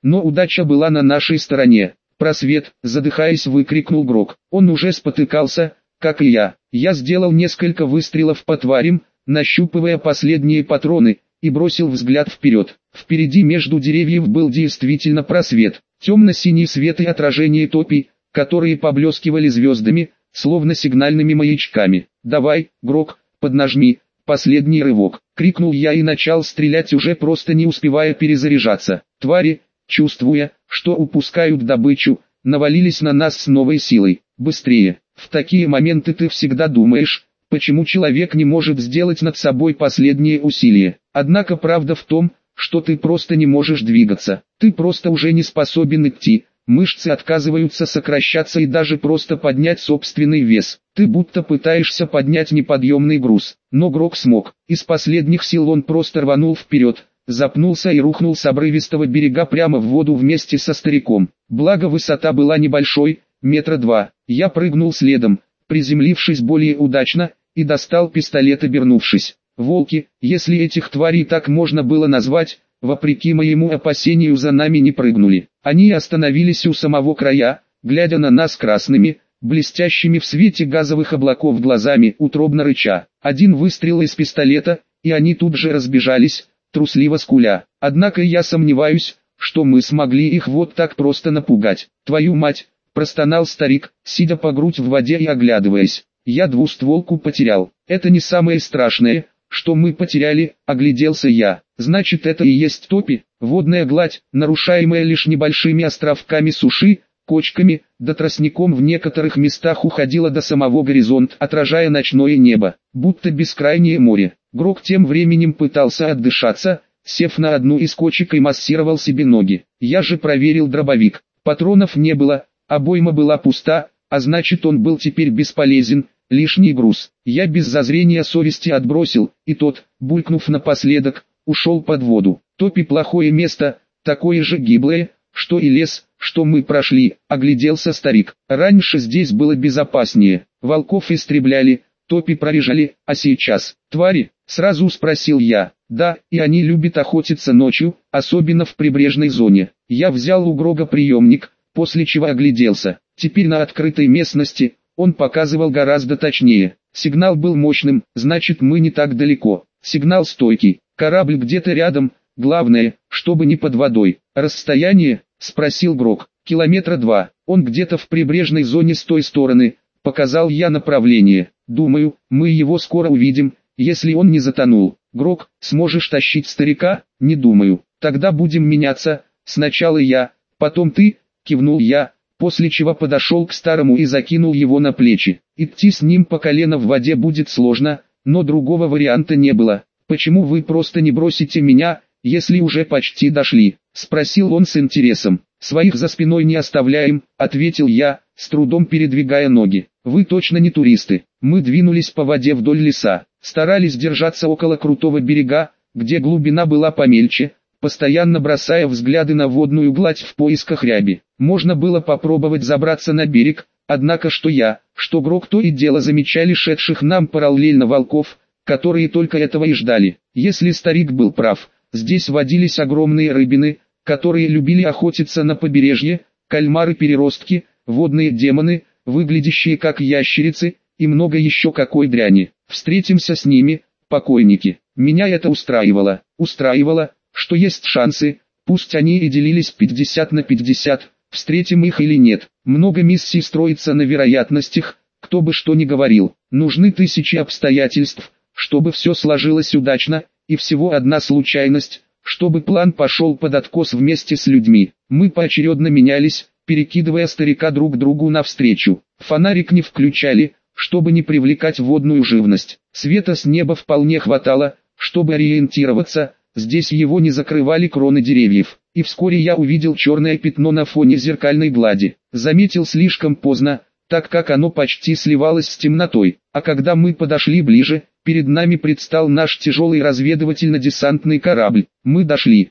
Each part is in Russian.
но удача была на нашей стороне. «Просвет!» – задыхаясь, выкрикнул Грок. Он уже спотыкался, как и я. Я сделал несколько выстрелов по тварям, нащупывая последние патроны, и бросил взгляд вперед. Впереди между деревьев был действительно просвет. Темно-синий свет и отражение топий, которые поблескивали звездами, словно сигнальными маячками. «Давай, Грок, поднажми!» «Последний рывок!» — крикнул я и начал стрелять, уже просто не успевая перезаряжаться. Твари, чувствуя, что упускают добычу, навалились на нас с новой силой. «Быстрее!» В такие моменты ты всегда думаешь, почему человек не может сделать над собой последние усилия. Однако правда в том, что ты просто не можешь двигаться. Ты просто уже не способен идти. Мышцы отказываются сокращаться и даже просто поднять собственный вес. Ты будто пытаешься поднять неподъемный груз. Но Грок смог. Из последних сил он просто рванул вперед, запнулся и рухнул с обрывистого берега прямо в воду вместе со стариком. Благо высота была небольшой, 2 метра. Я прыгнул следом, приземлившись более удачно, и достал пистолет, обернувшись. Волки, если этих тварей так можно было назвать, вопреки моему опасению за нами не прыгнули. Они остановились у самого края, глядя на нас красными, блестящими в свете газовых облаков глазами, утробно рыча. Один выстрел из пистолета, и они тут же разбежались, трусливо скуля. Однако я сомневаюсь, что мы смогли их вот так просто напугать. «Твою мать!» – простонал старик, сидя по грудь в воде и оглядываясь. «Я двустволку потерял. Это не самое страшное, что мы потеряли», — огляделся я. «Значит, это и есть топи, водная гладь, нарушаемая лишь небольшими островками суши, кочками, да тростником в некоторых местах уходила до самого горизонта, отражая ночное небо, будто бескрайнее море». Грок тем временем пытался отдышаться, сев на одну из кочек и массировал себе ноги. Я же проверил дробовик. Патронов не было, обойма была пуста, а значит, он был теперь бесполезен. Лишний груз я без зазрения совести отбросил, и тот, булькнув напоследок, ушел под воду. Топи плохое место, такое же гиблое, что и лес, что мы прошли, огляделся старик. Раньше здесь было безопаснее, волков истребляли, топи прорежали, а сейчас, твари, сразу спросил я. Да, и они любят охотиться ночью, особенно в прибрежной зоне. Я взял у Грога приемник, после чего огляделся. Теперь на открытой местности он показывал гораздо точнее. Сигнал был мощным, значит мы не так далеко. Сигнал стойкий, корабль где-то рядом, главное, чтобы не под водой. «Расстояние?» – спросил Грок. «Километра 2, он где-то в прибрежной зоне с той стороны», – показал я направление. «Думаю, мы его скоро увидим, если он не затонул». «Грок, сможешь тащить старика?» «Не думаю. Тогда будем меняться, сначала я, потом ты», – кивнул я, после чего подошел к старому и закинул его на плечи. Идти с ним по колено в воде будет сложно, но другого варианта не было. «Почему вы просто не бросите меня, если уже почти дошли?» – спросил он с интересом. «Своих за спиной не оставляем», – ответил я, с трудом передвигая ноги. «Вы точно не туристы». Мы двинулись по воде вдоль леса, старались держаться около крутого берега, где глубина была помельче, постоянно бросая взгляды на водную гладь в поисках ряби. Можно было попробовать забраться на берег, однако что я, что Грок то и дело замечали шедших нам параллельно волков, которые только этого и ждали. Если старик был прав, здесь водились огромные рыбины, которые любили охотиться на побережье, кальмары-переростки, водные демоны, выглядящие как ящерицы, и много еще какой дряни. Встретимся с ними, покойники. Меня это устраивало. Устраивало, что есть шансы, пусть они и делились 50 на 50, встретим их или нет. Много миссий строится на вероятностях, кто бы что ни говорил. Нужны тысячи обстоятельств, чтобы все сложилось удачно, и всего одна случайность, чтобы план пошел под откос вместе с людьми. Мы поочередно менялись, перекидывая старика друг другу навстречу. Фонарик не включали, чтобы не привлекать водную живность. Света с неба вполне хватало, чтобы ориентироваться. Здесь его не закрывали кроны деревьев, и вскоре я увидел черное пятно на фоне зеркальной глади. Заметил слишком поздно, так как оно почти сливалось с темнотой, а когда мы подошли ближе, перед нами предстал наш тяжелый разведывательно-десантный корабль. Мы дошли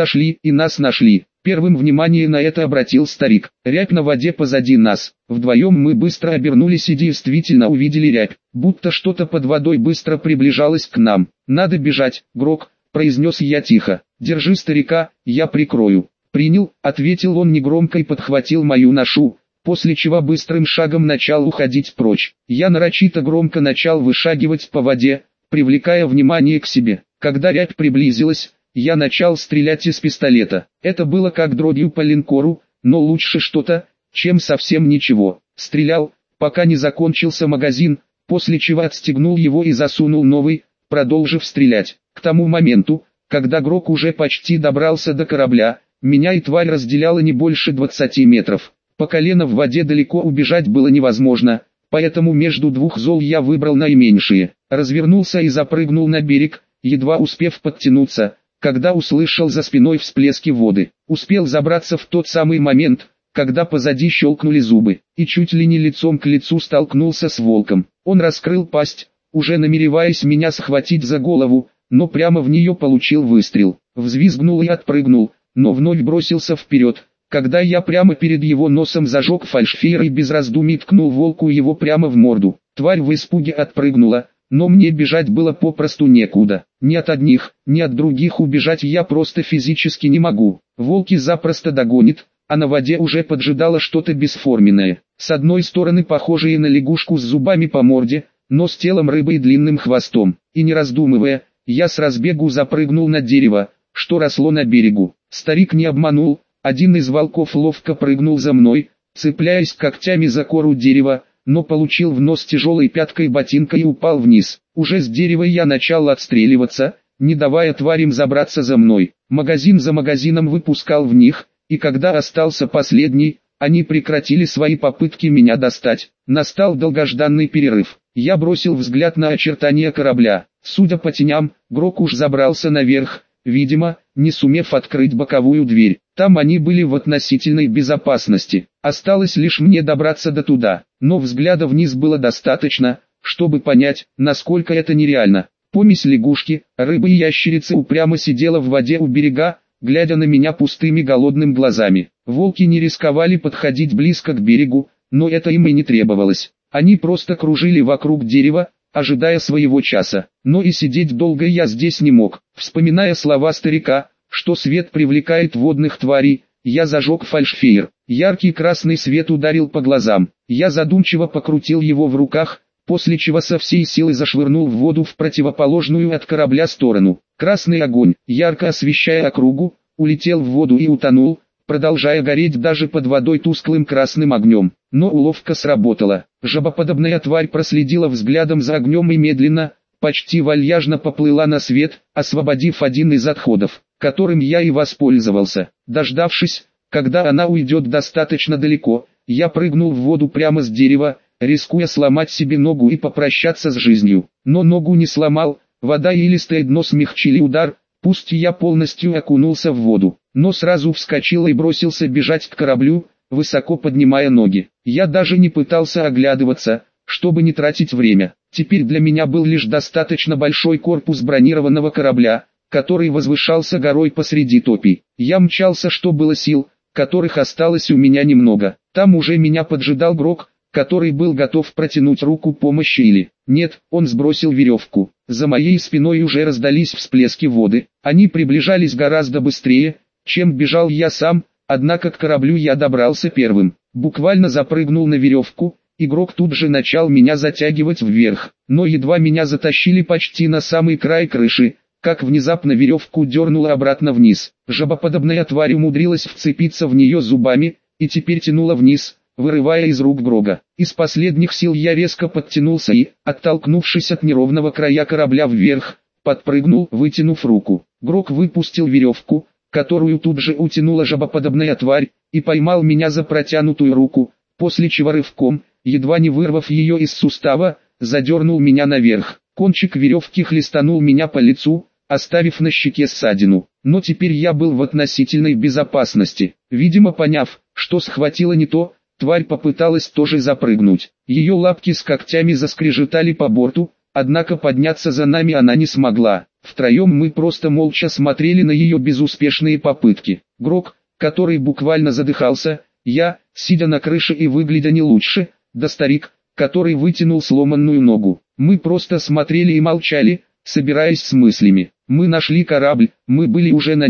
и нас нашли. Первым внимание на это обратил старик. Рябь на воде позади нас. Вдвоем мы быстро обернулись и действительно увидели рябь, будто что-то под водой быстро приближалось к нам. «Надо бежать, Грок», — произнес я тихо. «Держи старика, я прикрою». «Принял», — ответил он негромко и подхватил мою ношу, после чего быстрым шагом начал уходить прочь. Я нарочито громко начал вышагивать по воде, привлекая внимание к себе. Когда рябь приблизилась, я начал стрелять из пистолета. Это было как дробью по линкору, но лучше что-то, чем совсем ничего. Стрелял, пока не закончился магазин, после чего отстегнул его и засунул новый, продолжив стрелять. К тому моменту, когда Грок уже почти добрался до корабля, меня и тварь разделяло не больше 20 метров. По колено в воде далеко убежать было невозможно, поэтому между двух зол я выбрал наименьшие. Развернулся и запрыгнул на берег, едва успев подтянуться, когда услышал за спиной всплески воды. Успел забраться в тот самый момент, когда позади щелкнули зубы, и чуть ли не лицом к лицу столкнулся с волком. Он раскрыл пасть, уже намереваясь меня схватить за голову, но прямо в нее получил выстрел. Взвизгнул и отпрыгнул, но вновь бросился вперед, когда я прямо перед его носом зажег фальшфейер и без раздумий ткнул волку его прямо в морду. Тварь в испуге отпрыгнула, но мне бежать было попросту некуда. Ни от одних, ни от других убежать я просто физически не могу. Волки запросто догонит, а на воде уже поджидало что-то бесформенное. С одной стороны похожее на лягушку с зубами по морде, но с телом рыбы и длинным хвостом. И не раздумывая, я с разбегу запрыгнул на дерево, что росло на берегу. Старик не обманул, один из волков ловко прыгнул за мной, цепляясь когтями за кору дерева, но получил в нос тяжелой пяткой ботинка и упал вниз. Уже с дерева я начал отстреливаться, не давая тварям забраться за мной. Магазин за магазином выпускал в них, и когда остался последний, они прекратили свои попытки меня достать. Настал долгожданный перерыв. Я бросил взгляд на очертания корабля. Судя по теням, Грок уж забрался наверх, видимо, не сумев открыть боковую дверь. Там они были в относительной безопасности. Осталось лишь мне добраться до туда. Но взгляда вниз было достаточно, чтобы понять, насколько это нереально. Помесь лягушки, рыбы и ящерицы упрямо сидела в воде у берега, глядя на меня пустыми голодными глазами. Волки не рисковали подходить близко к берегу, но это им и не требовалось. Они просто кружили вокруг дерева, ожидая своего часа. Но и сидеть долго я здесь не мог. Вспоминая слова старика, что свет привлекает водных тварей, я зажег фальшфейер. Яркий красный свет ударил по глазам. Я задумчиво покрутил его в руках, после чего со всей силы зашвырнул в воду в противоположную от корабля сторону. Красный огонь, ярко освещая округу, улетел в воду и утонул, продолжая гореть даже под водой тусклым красным огнем. Но уловка сработала. Жабоподобная тварь проследила взглядом за огнем и медленно, почти вальяжно поплыла на свет, освободив один из отходов, которым я и воспользовался. Дождавшись, когда она уйдет достаточно далеко, я прыгнул в воду прямо с дерева, рискуя сломать себе ногу и попрощаться с жизнью. Но ногу не сломал, вода и илистое дно смягчили удар, пусть я полностью окунулся в воду, но сразу вскочил и бросился бежать к кораблю, высоко поднимая ноги. Я даже не пытался оглядываться, чтобы не тратить время. Теперь для меня был лишь достаточно большой корпус бронированного корабля, который возвышался горой посреди топи. Я мчался, что было сил, которых осталось у меня немного. Там уже меня поджидал Грок, который был готов протянуть руку помощи или... Нет, он сбросил веревку. За моей спиной уже раздались всплески воды. Они приближались гораздо быстрее, чем бежал я сам, однако к кораблю я добрался первым. Буквально запрыгнул на веревку, игрок тут же начал меня затягивать вверх. Но едва меня затащили почти на самый край крыши, как внезапно веревку дернуло обратно вниз. Жабоподобная тварь умудрилась вцепиться в нее зубами, и теперь тянула вниз, вырывая из рук Грога. Из последних сил я резко подтянулся и, оттолкнувшись от неровного края корабля вверх, подпрыгнул, вытянув руку. Грог выпустил веревку, которую тут же утянула жабоподобная тварь, и поймал меня за протянутую руку, после чего рывком, едва не вырвав ее из сустава, задернул меня наверх. Кончик веревки хлестанул меня по лицу, оставив на щеке ссадину. Но теперь я был в относительной безопасности. Видимо, поняв, что схватила не то, тварь попыталась тоже запрыгнуть. Ее лапки с когтями заскрежетали по борту, однако подняться за нами она не смогла. Втроем мы просто молча смотрели на ее безуспешные попытки. Грок, который буквально задыхался, я, сидя на крыше и выглядя не лучше, да старик, который вытянул сломанную ногу. Мы просто смотрели и молчали, собираясь с мыслями. Мы нашли корабль, мы были уже на нем,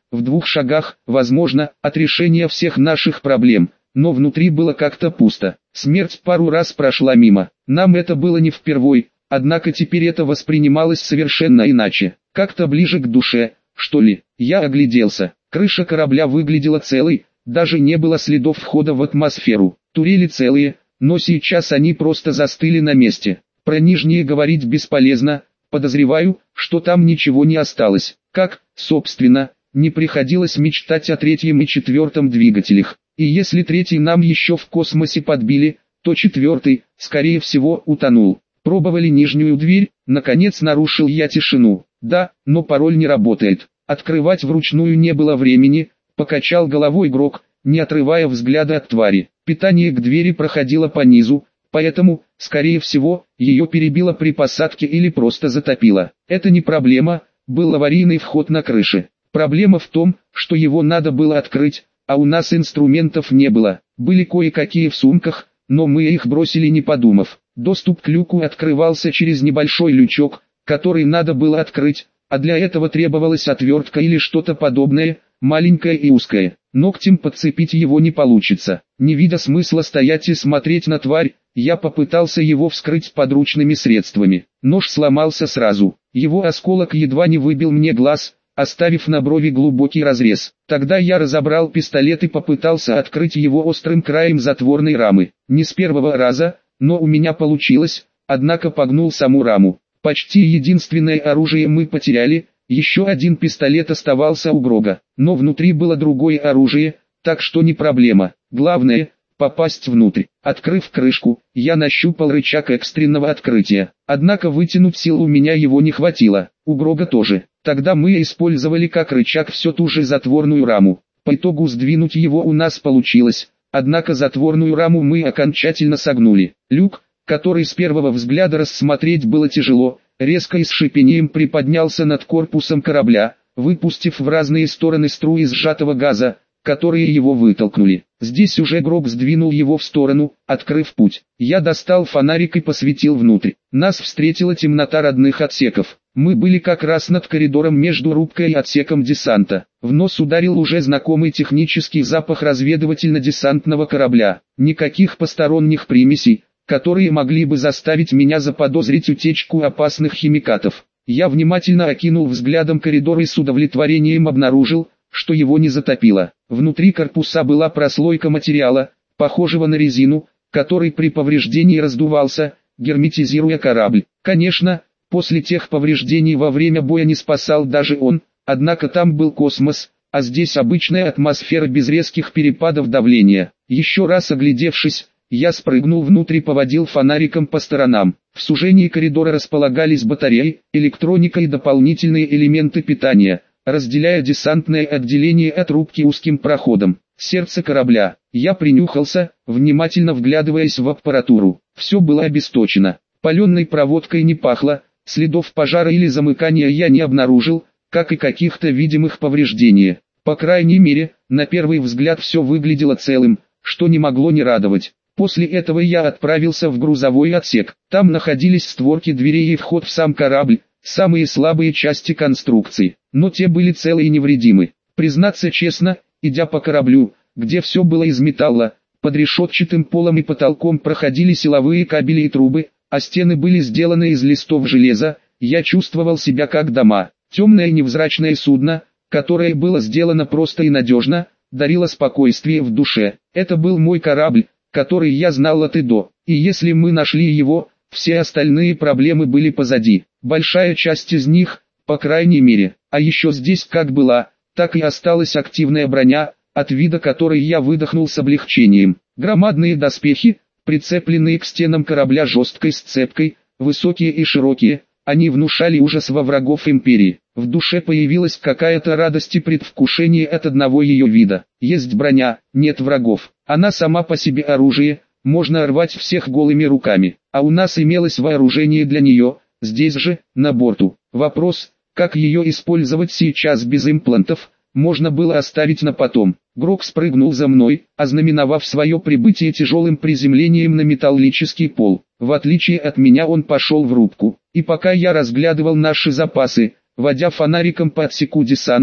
в 2 шагах, возможно, от решения всех наших проблем, но внутри было как-то пусто. Смерть пару раз прошла мимо, нам это было не впервой, однако теперь это воспринималось совершенно иначе, как-то ближе к душе, что ли. Я огляделся, крыша корабля выглядела целой, даже не было следов входа в атмосферу. Турели целые, но сейчас они просто застыли на месте. Про нижние говорить бесполезно, подозреваю, что там ничего не осталось. Как, собственно, не приходилось мечтать о 3-м и 4-м двигателях. И если 3-й нам еще в космосе подбили, то 4-й, скорее всего, утонул. Пробовали нижнюю дверь, наконец нарушил я тишину. Да, но пароль не работает. Открывать вручную не было времени, покачал головой игрок, не отрывая взгляда от твари. Питание к двери проходило по низу, поэтому, скорее всего, ее перебило при посадке или просто затопило. Это не проблема, был аварийный вход на крыше. Проблема в том, что его надо было открыть, а у нас инструментов не было. Были кое-какие в сумках, но мы их бросили не подумав. Доступ к люку открывался через небольшой лючок, который надо было открыть, а для этого требовалась отвертка или что-то подобное, маленькое и узкое. Ногтем подцепить его не получится. Не видя смысла стоять и смотреть на тварь, я попытался его вскрыть подручными средствами. Нож сломался сразу. Его осколок едва не выбил мне глаз, оставив на брови глубокий разрез. Тогда я разобрал пистолет и попытался открыть его острым краем затворной рамы. Не с первого раза, но у меня получилось, однако погнул саму раму. Почти единственное оружие мы потеряли, еще один пистолет оставался у Грога, но внутри было другое оружие, так что не проблема. Главное — попасть внутрь. Открыв крышку, я нащупал рычаг экстренного открытия, однако вытянуть сил у меня его не хватило, у Грога тоже. Тогда мы использовали как рычаг все ту же затворную раму. По итогу сдвинуть его у нас получилось, однако затворную раму мы окончательно согнули. Люк, который с первого взгляда рассмотреть было тяжело, резко и с шипением приподнялся над корпусом корабля, выпустив в разные стороны струи сжатого газа, которые его вытолкнули. Здесь уже Грог сдвинул его в сторону, открыв путь. Я достал фонарик и посветил внутрь. Нас встретила темнота родных отсеков. Мы были как раз над коридором между рубкой и отсеком десанта. В нос ударил уже знакомый технический запах разведывательно-десантного корабля. Никаких посторонних примесей, которые могли бы заставить меня заподозрить утечку опасных химикатов. Я внимательно окинул взглядом коридор и с удовлетворением обнаружил, что его не затопило. Внутри корпуса была прослойка материала, похожего на резину, который при повреждении раздувался, герметизируя корабль. Конечно, после тех повреждений во время боя не спасал даже он, однако там был космос, а здесь обычная атмосфера без резких перепадов давления. Еще раз оглядевшись, я спрыгнул внутрь и поводил фонариком по сторонам. В сужении коридора располагались батареи, электроника и дополнительные элементы питания, разделяя десантное отделение от рубки узким проходом. Сердце корабля. Я принюхался, внимательно вглядываясь в аппаратуру. Все было обесточено. Паленой проводкой не пахло, следов пожара или замыкания я не обнаружил, как и каких-то видимых повреждений. По крайней мере, на первый взгляд все выглядело целым, что не могло не радовать. После этого я отправился в грузовой отсек. Там находились створки дверей и вход в сам корабль, самые слабые части конструкции, но те были целы и невредимы. Признаться честно, идя по кораблю, где все было из металла, под решетчатым полом и потолком проходили силовые кабели и трубы, а стены были сделаны из листов железа, я чувствовал себя как дома. Темное невзрачное судно, которое было сделано просто и надежно, дарило спокойствие в душе. Это был мой корабль, который я знал от и до, и если мы нашли его, все остальные проблемы были позади. Большая часть из них, по крайней мере, а еще здесь как была, так и осталась активная броня, от вида которой я выдохнул с облегчением. Громадные доспехи, прицепленные к стенам корабля жесткой сцепкой, высокие и широкие, они внушали ужас во врагов империи. В душе появилась какая-то радость и предвкушение от одного ее вида. Есть броня, нет врагов. Она сама по себе оружие, можно рвать всех голыми руками. А у нас имелось вооружение для нее, здесь же, на борту. Вопрос, как ее использовать сейчас без имплантов, можно было оставить на потом. Грог спрыгнул за мной, ознаменовав свое прибытие тяжелым приземлением на металлический пол. В отличие от меня он пошел в рубку. И пока я разглядывал наши запасы, водя фонариком по отсеку десанта,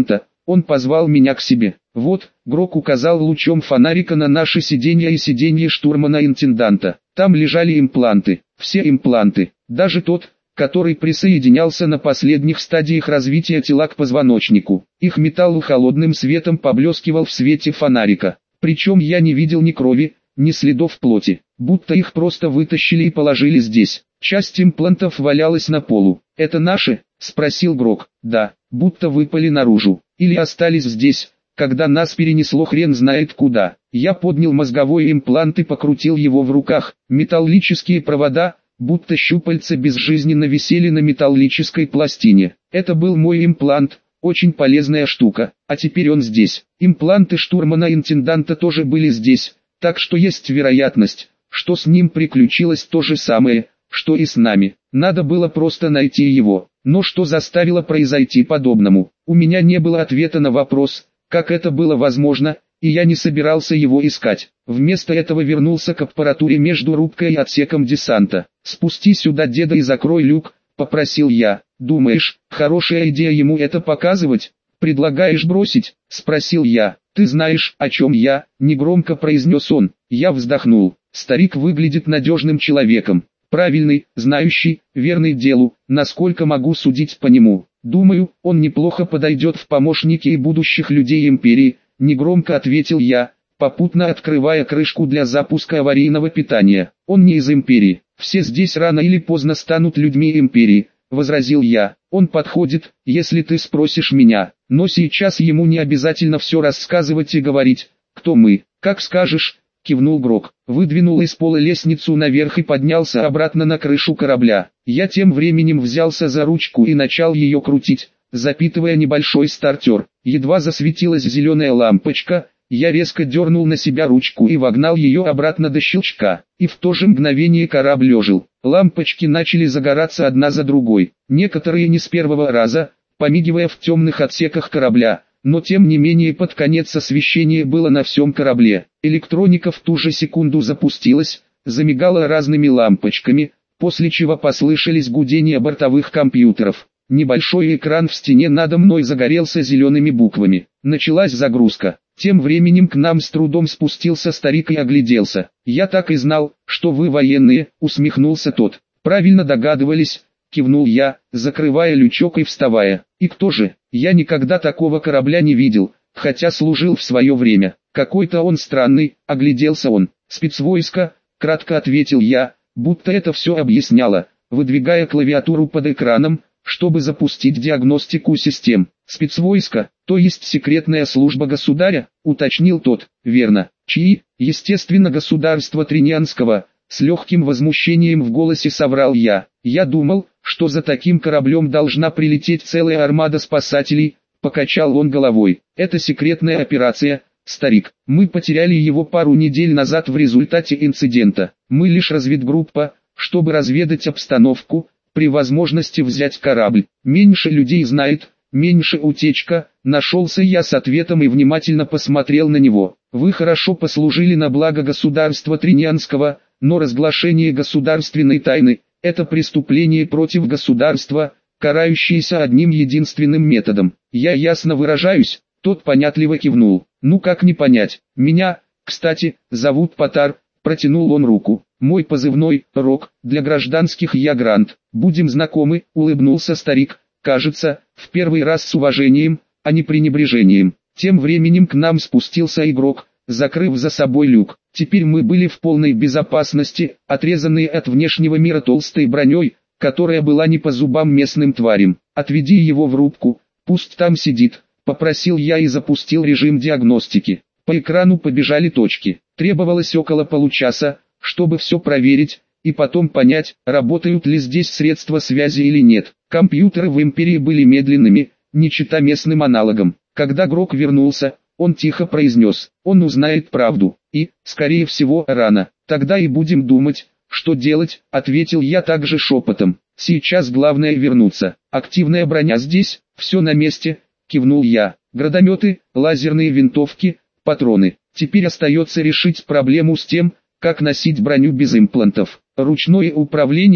Он позвал меня к себе. Вот, Грок указал лучом фонарика на наши сиденья и сиденье штурмана-интенданта. Там лежали импланты, все импланты, даже тот, который присоединялся на последних стадиях развития тела к позвоночнику. Их металл холодным светом поблескивал в свете фонарика. Причем я не видел ни крови, ни следов плоти, будто их просто вытащили и положили здесь. Часть имплантов валялась на полу. «Это наши?» – спросил Грок. «Да, будто выпали наружу. Или остались здесь, когда нас перенесло хрен знает куда». Я поднял мозговой имплант и покрутил его в руках. Металлические провода, будто щупальца безжизненно висели на металлической пластине. Это был мой имплант, очень полезная штука, а теперь он здесь. Импланты штурмана-интенданта тоже были здесь, так что есть вероятность, что с ним приключилось то же самое, что и с нами. Надо было просто найти его. Но что заставило произойти подобному? У меня не было ответа на вопрос, как это было возможно, и я не собирался его искать. Вместо этого вернулся к аппаратуре между рубкой и отсеком десанта. «Спусти сюда деда и закрой люк», — попросил я. «Думаешь, хорошая идея ему это показывать? Предлагаешь бросить?» — спросил я. «Ты знаешь, о чем я?» — негромко произнес он. Я вздохнул. Старик выглядит надежным человеком. Правильный, знающий, верный делу, насколько могу судить по нему. Думаю, он неплохо подойдет в помощники и будущих людей империи, негромко ответил я, попутно открывая крышку для запуска аварийного питания. Он не из империи. Все здесь рано или поздно станут людьми империи, возразил я. Он подходит, если ты спросишь меня, но сейчас ему не обязательно все рассказывать и говорить, кто мы. Как скажешь, кивнул Грок, выдвинул из пола лестницу наверх и поднялся обратно на крышу корабля. Я тем временем взялся за ручку и начал ее крутить, запитывая небольшой стартер. Едва засветилась зеленая лампочка, я резко дернул на себя ручку и вогнал ее обратно до щелчка. И в то же мгновение корабль ожил. Лампочки начали загораться одна за другой, некоторые не с первого раза, помигивая в темных отсеках корабля. Но тем не менее под конец освещение было на всем корабле. Электроника в ту же секунду запустилась, замигала разными лампочками, после чего послышались гудения бортовых компьютеров. Небольшой экран в стене надо мной загорелся зелеными буквами. Началась загрузка. Тем временем к нам с трудом спустился старик и огляделся. «Я так и знал, что вы военные», — усмехнулся тот. «Правильно догадывались», — кивнул я, закрывая лючок и вставая. «И кто же? Я никогда такого корабля не видел, хотя служил в свое время. Какой-то он странный», — огляделся он. «Спецвойска», — кратко ответил я, будто это все объясняло, выдвигая клавиатуру под экраном, чтобы запустить диагностику систем. «Спецвойска, то есть секретная служба государя», — уточнил тот. «Верно. Чьи?» «Естественно, государство Тринианского», — с легким возмущением в голосе соврал я. «Я думал, что за таким кораблем должна прилететь целая армада спасателей», — покачал он головой. «Это секретная операция, старик. Мы потеряли его пару недель назад в результате инцидента. Мы лишь разведгруппа, чтобы разведать обстановку, при возможности взять корабль. Меньше людей знает, меньше утечка». Нашелся я с ответом и внимательно посмотрел на него. «Вы хорошо послужили на благо государства Тринианского, но разглашение государственной тайны – это преступление против государства, карающееся одним единственным методом. Я ясно выражаюсь?» Тот понятливо кивнул. «Ну как не понять? Меня, кстати, зовут Потар», – протянул он руку. «Мой позывной – Рок, для гражданских я Грант. Будем знакомы», – улыбнулся старик. «Кажется, в первый раз с уважением, а не пренебрежением». Тем временем к нам спустился игрок, закрыв за собой люк. Теперь мы были в полной безопасности, отрезанные от внешнего мира толстой броней, которая была не по зубам местным тварям. «Отведи его в рубку, пусть там сидит», — попросил я и запустил режим диагностики. По экрану побежали точки. Требовалось около получаса, чтобы все проверить, и потом понять, работают ли здесь средства связи или нет. Компьютеры в империи были медленными, не чета местным аналогам. Когда Грок вернулся, он тихо произнес: «Он узнает правду, и, скорее всего, рано. Тогда и будем думать, что делать», — ответил я также шепотом. «Сейчас главное вернуться. Активная броня здесь, все на месте», — кивнул я. «Градометы, лазерные винтовки, патроны. Теперь остается решить проблему с тем, как носить броню без имплантов. Ручное управление»,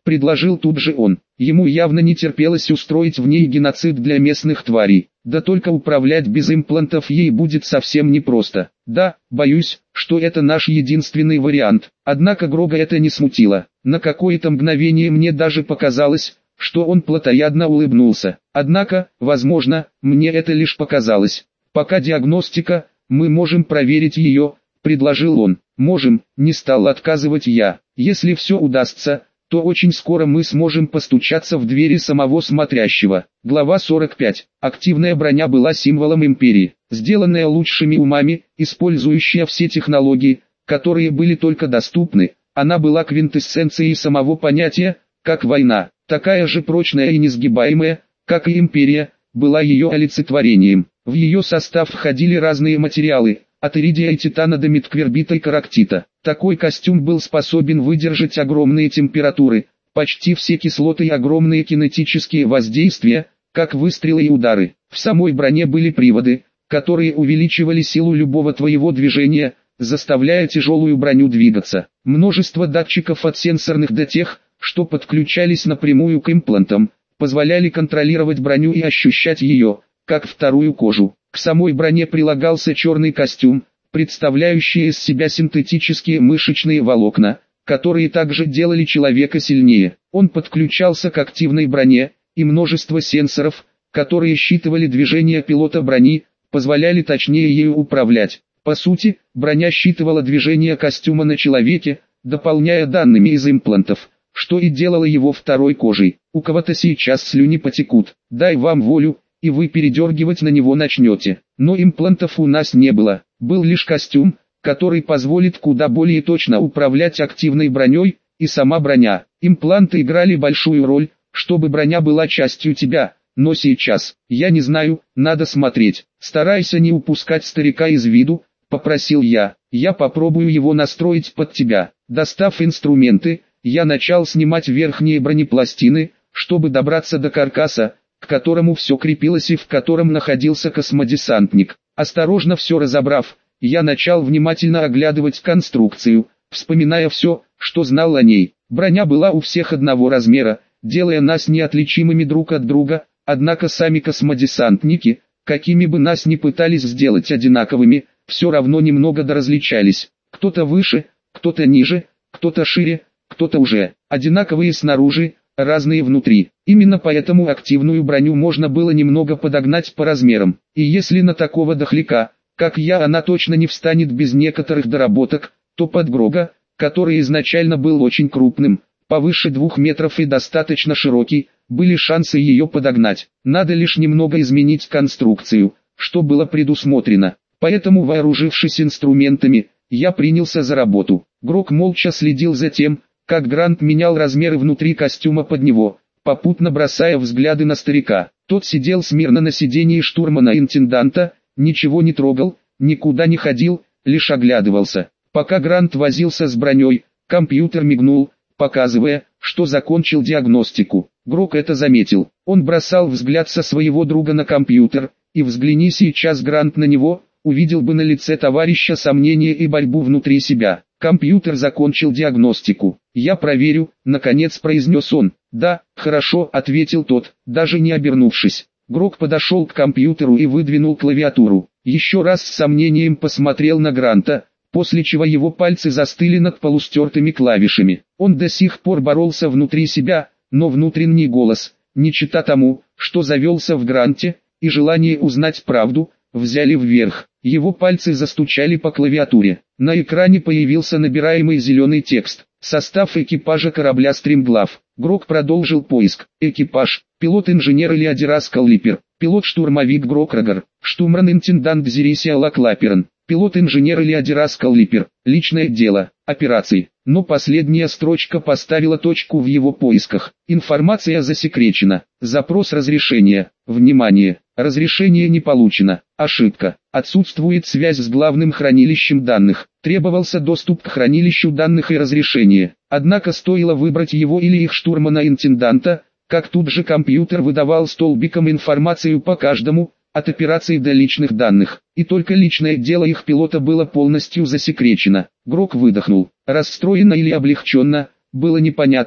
предложил тут же он. Ему явно не терпелось устроить в ней геноцид для местных тварей. Да только управлять без имплантов ей будет совсем непросто. Да, боюсь, что это наш единственный вариант. Однако Грога это не смутило. На какое-то мгновение мне даже показалось, что он плотоядно улыбнулся. Однако, возможно, мне это лишь показалось. Пока диагностика, мы можем проверить ее, предложил он. Можем, не стал отказывать я. Если все удастся, то очень скоро мы сможем постучаться в двери самого смотрящего. Глава 45. Активная броня была символом империи, сделанная лучшими умами, использующая все технологии, которые были только доступны. Она была квинтэссенцией самого понятия, как война, такая же прочная и несгибаемая, как и империя, была ее олицетворением. В ее состав входили разные материалы, от иридия и титана до метквербита и карактита. Такой костюм был способен выдержать огромные температуры, почти все кислоты и огромные кинетические воздействия, как выстрелы и удары. В самой броне были приводы, которые увеличивали силу любого твоего движения, заставляя тяжелую броню двигаться. Множество датчиков от сенсорных до тех, что подключались напрямую к имплантам, позволяли контролировать броню и ощущать ее, как вторую кожу. К самой броне прилагался черный костюм, представляющий из себя синтетические мышечные волокна, которые также делали человека сильнее. Он подключался к активной броне, и множество сенсоров, которые считывали движения пилота брони, позволяли точнее ею управлять. По сути, броня считывала движения костюма на человеке, дополняя данными из имплантов, что и делало его второй кожей. У кого-то сейчас слюни потекут, дай вам волю, и вы передергивать на него начнете. Но имплантов у нас не было, был лишь костюм, который позволит куда более точно управлять активной броней, и сама броня. Импланты играли большую роль, чтобы броня была частью тебя, но сейчас, я не знаю, надо смотреть. Старайся не упускать старика из виду, попросил я попробую его настроить под тебя. Достав инструменты, я начал снимать верхние бронепластины, чтобы добраться до каркаса, к которому все крепилось и в котором находился космодесантник. Осторожно все разобрав, я начал внимательно оглядывать конструкцию, вспоминая все, что знал о ней. Броня была у всех одного размера, делая нас неотличимыми друг от друга, однако сами космодесантники, какими бы нас ни пытались сделать одинаковыми, все равно немного доразличались. Кто-то выше, кто-то ниже, кто-то шире, кто-то уже одинаковые снаружи, разные внутри. Именно поэтому активную броню можно было немного подогнать по размерам. И если на такого дохляка, как я, она точно не встанет без некоторых доработок, то под Грога, который изначально был очень крупным, повыше 2 метров и достаточно широкий, были шансы ее подогнать. Надо лишь немного изменить конструкцию, что было предусмотрено. Поэтому, вооружившись инструментами, я принялся за работу. Грог молча следил за тем, как Грант менял размеры внутри костюма под него, попутно бросая взгляды на старика. Тот сидел смирно на сидении штурмана-интенданта, ничего не трогал, никуда не ходил, лишь оглядывался. Пока Грант возился с броней, компьютер мигнул, показывая, что закончил диагностику. Грог это заметил. Он бросал взгляд со своего друга на компьютер, и взгляни сейчас Грант на него, увидел бы на лице товарища сомнение и борьбу внутри себя. Компьютер закончил диагностику. «Я проверю», — наконец произнес он. «Да, хорошо», — ответил тот, даже не обернувшись. Грог подошел к компьютеру и выдвинул клавиатуру. Еще раз с сомнением посмотрел на Гранта, после чего его пальцы застыли над полустертыми клавишами. Он до сих пор боролся внутри себя, но внутренний голос, не чета тому, что завелся в Гранте, и желание узнать правду, взяли вверх. Его пальцы застучали по клавиатуре. На экране появился набираемый зеленый текст. Состав экипажа корабля «Стримглав». Грог продолжил поиск. Экипаж. Пилот-инженер Элиадирас Каллипер. Пилот-штурмовик Грог Рагар. Штурман-интендант Зерисия Лаклаперен. Пилот-инженер Элиадирас Каллипер. Личное дело. Операции. Но последняя строчка поставила точку в его поисках. Информация засекречена. Запрос разрешения. Внимание! Разрешение не получено. Ошибка. Отсутствует связь с главным хранилищем данных. Требовался доступ к хранилищу данных и разрешение. Однако стоило выбрать его или их штурмана-интенданта, как тут же компьютер выдавал столбиком информацию по каждому, от операций до личных данных. И только личное дело их пилота было полностью засекречено. Грог выдохнул. Расстроенно или облегченно, было непонятно,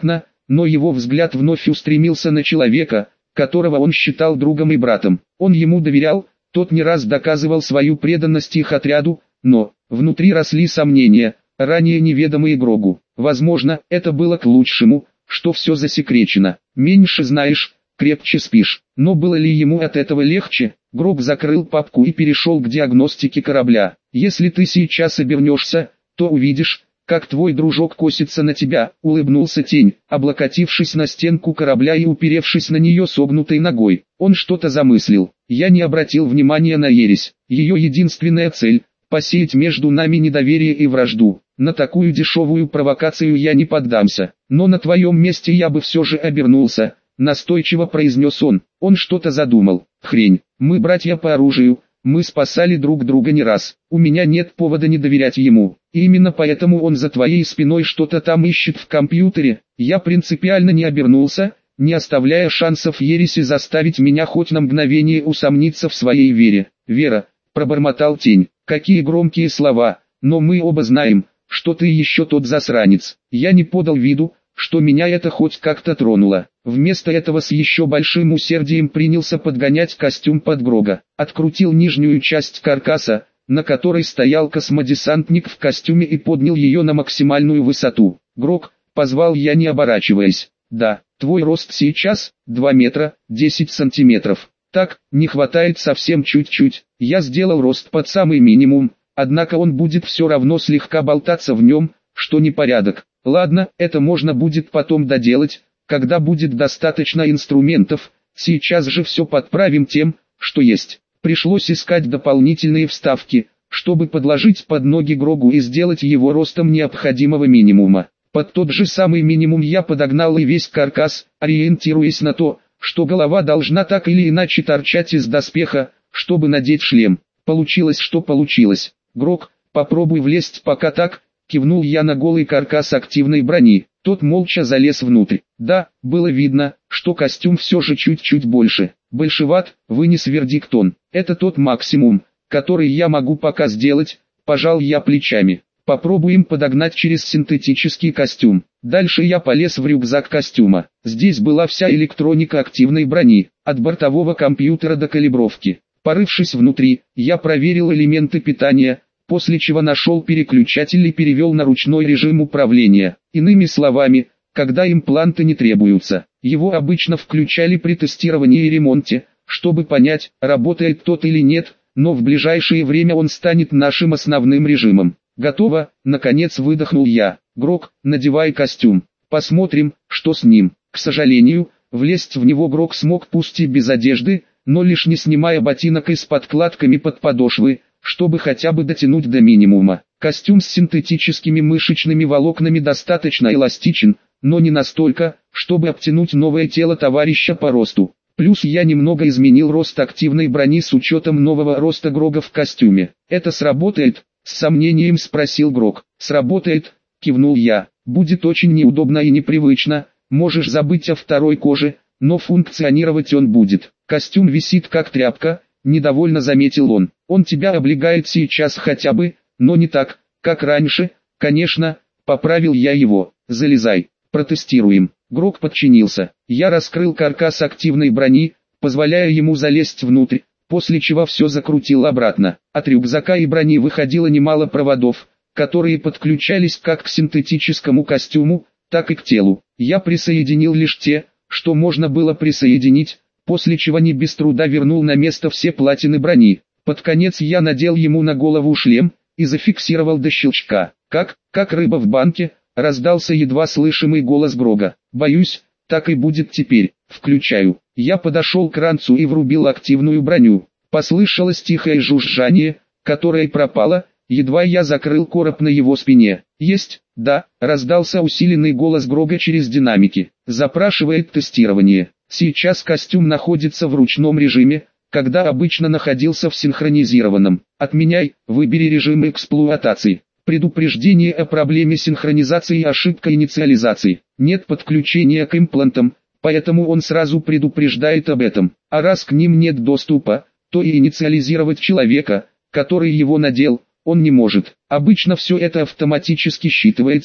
но его взгляд вновь устремился на человека, которого он считал другом и братом. Он ему доверял, тот не раз доказывал свою преданность их отряду, но внутри росли сомнения, ранее неведомые Грогу. Возможно, это было к лучшему, что все засекречено. Меньше знаешь, крепче спишь. Но было ли ему от этого легче? Грог закрыл папку и перешел к диагностике корабля. Если ты сейчас обернешься, то увидишь, как твой дружок косится на тебя, улыбнулся тень, облокотившись на стенку корабля и уперевшись на нее согнутой ногой. Он что-то замыслил. Я не обратил внимания на ересь. Ее единственная цель – посеять между нами недоверие и вражду. На такую дешевую провокацию я не поддамся. Но на твоем месте я бы все же обернулся, настойчиво произнес он. Он что-то задумал. Хрень, мы братья по оружию, мы спасали друг друга не раз. У меня нет повода не доверять ему. И именно поэтому он за твоей спиной что-то там ищет в компьютере. Я принципиально не обернулся, не оставляя шансов ереси заставить меня хоть на мгновение усомниться в своей вере. «Вера», — пробормотал тень, — «какие громкие слова, но мы оба знаем, что ты еще тот засранец». Я не подал виду, что меня это хоть как-то тронуло. Вместо этого с еще большим усердием принялся подгонять костюм под Грога. Открутил нижнюю часть каркаса, на которой стоял космодесантник в костюме, и поднял ее на максимальную высоту. «Грог», — позвал я, не оборачиваясь. «Да, твой рост сейчас 2 метра 10 сантиметров. Так, не хватает совсем чуть-чуть. Я сделал рост под самый минимум, однако он будет все равно слегка болтаться в нем, что непорядок. Ладно, это можно будет потом доделать, когда будет достаточно инструментов, сейчас же все подправим тем, что есть». Пришлось искать дополнительные вставки, чтобы подложить под ноги Грогу и сделать его ростом необходимого минимума. Под тот же самый минимум я подогнал и весь каркас, ориентируясь на то, что голова должна так или иначе торчать из доспеха, чтобы надеть шлем. Получилось, что получилось. «Грог, попробуй влезть пока так», — кивнул я на голый каркас активной брони. Тот молча залез внутрь. Да, было видно, что костюм все же чуть-чуть больше. «Большеват», — вынес вердикт он. «Это тот максимум, который я могу пока сделать», — пожал я плечами. «Попробуем подогнать через синтетический костюм». Дальше я полез в рюкзак костюма. Здесь была вся электроника активной брони, от бортового компьютера до калибровки. Порывшись внутри, я проверил элементы питания, после чего нашел переключатель и перевел на ручной режим управления. Иными словами, когда импланты не требуются. Его обычно включали при тестировании и ремонте, чтобы понять, работает тот или нет, но в ближайшее время он станет нашим основным режимом. «Готово», — наконец выдохнул я. «Грог, надевай костюм. Посмотрим, что с ним». К сожалению, влезть в него Грог смог пусть и без одежды, но лишь не снимая ботинок и с подкладками под подошвы, чтобы хотя бы дотянуть до минимума. Костюм с синтетическими мышечными волокнами достаточно эластичен, но не настолько, чтобы обтянуть новое тело товарища по росту. Плюс я немного изменил рост активной брони с учетом нового роста Грога в костюме. «Это сработает?» — с сомнением спросил Грог. «Сработает», — кивнул я. «Будет очень неудобно и непривычно, можешь забыть о второй коже, но функционировать он будет. Костюм висит как тряпка», — недовольно заметил он. «Он тебя облегает сейчас хотя бы, но не так, как раньше, конечно», — поправил я его. «Залезай, протестируем». Грог подчинился. Я раскрыл каркас активной брони, позволяя ему залезть внутрь, после чего все закрутил обратно. От рюкзака и брони выходило немало проводов, которые подключались как к синтетическому костюму, так и к телу. Я присоединил лишь те, что можно было присоединить, после чего не без труда вернул на место все платины брони. Под конец я надел ему на голову шлем и зафиксировал до щелчка. Как рыба в банке, раздался едва слышимый голос Грога. «Боюсь, так и будет теперь. Включаю». Я подошел к ранцу и врубил активную броню. Послышалось тихое жужжание, которое пропало, едва я закрыл короб на его спине. «Есть, да», — раздался усиленный голос Грога через динамики. «Запрашивает тестирование. Сейчас костюм находится в ручном режиме, когда обычно находился в синхронизированном. Отменяй, выбери режим эксплуатации. Предупреждение о проблеме синхронизации и ошибка инициализации. Нет подключения к имплантам, поэтому он сразу предупреждает об этом. А раз к ним нет доступа, то и инициализировать человека, который его надел, он не может. Обычно все это автоматически считывается,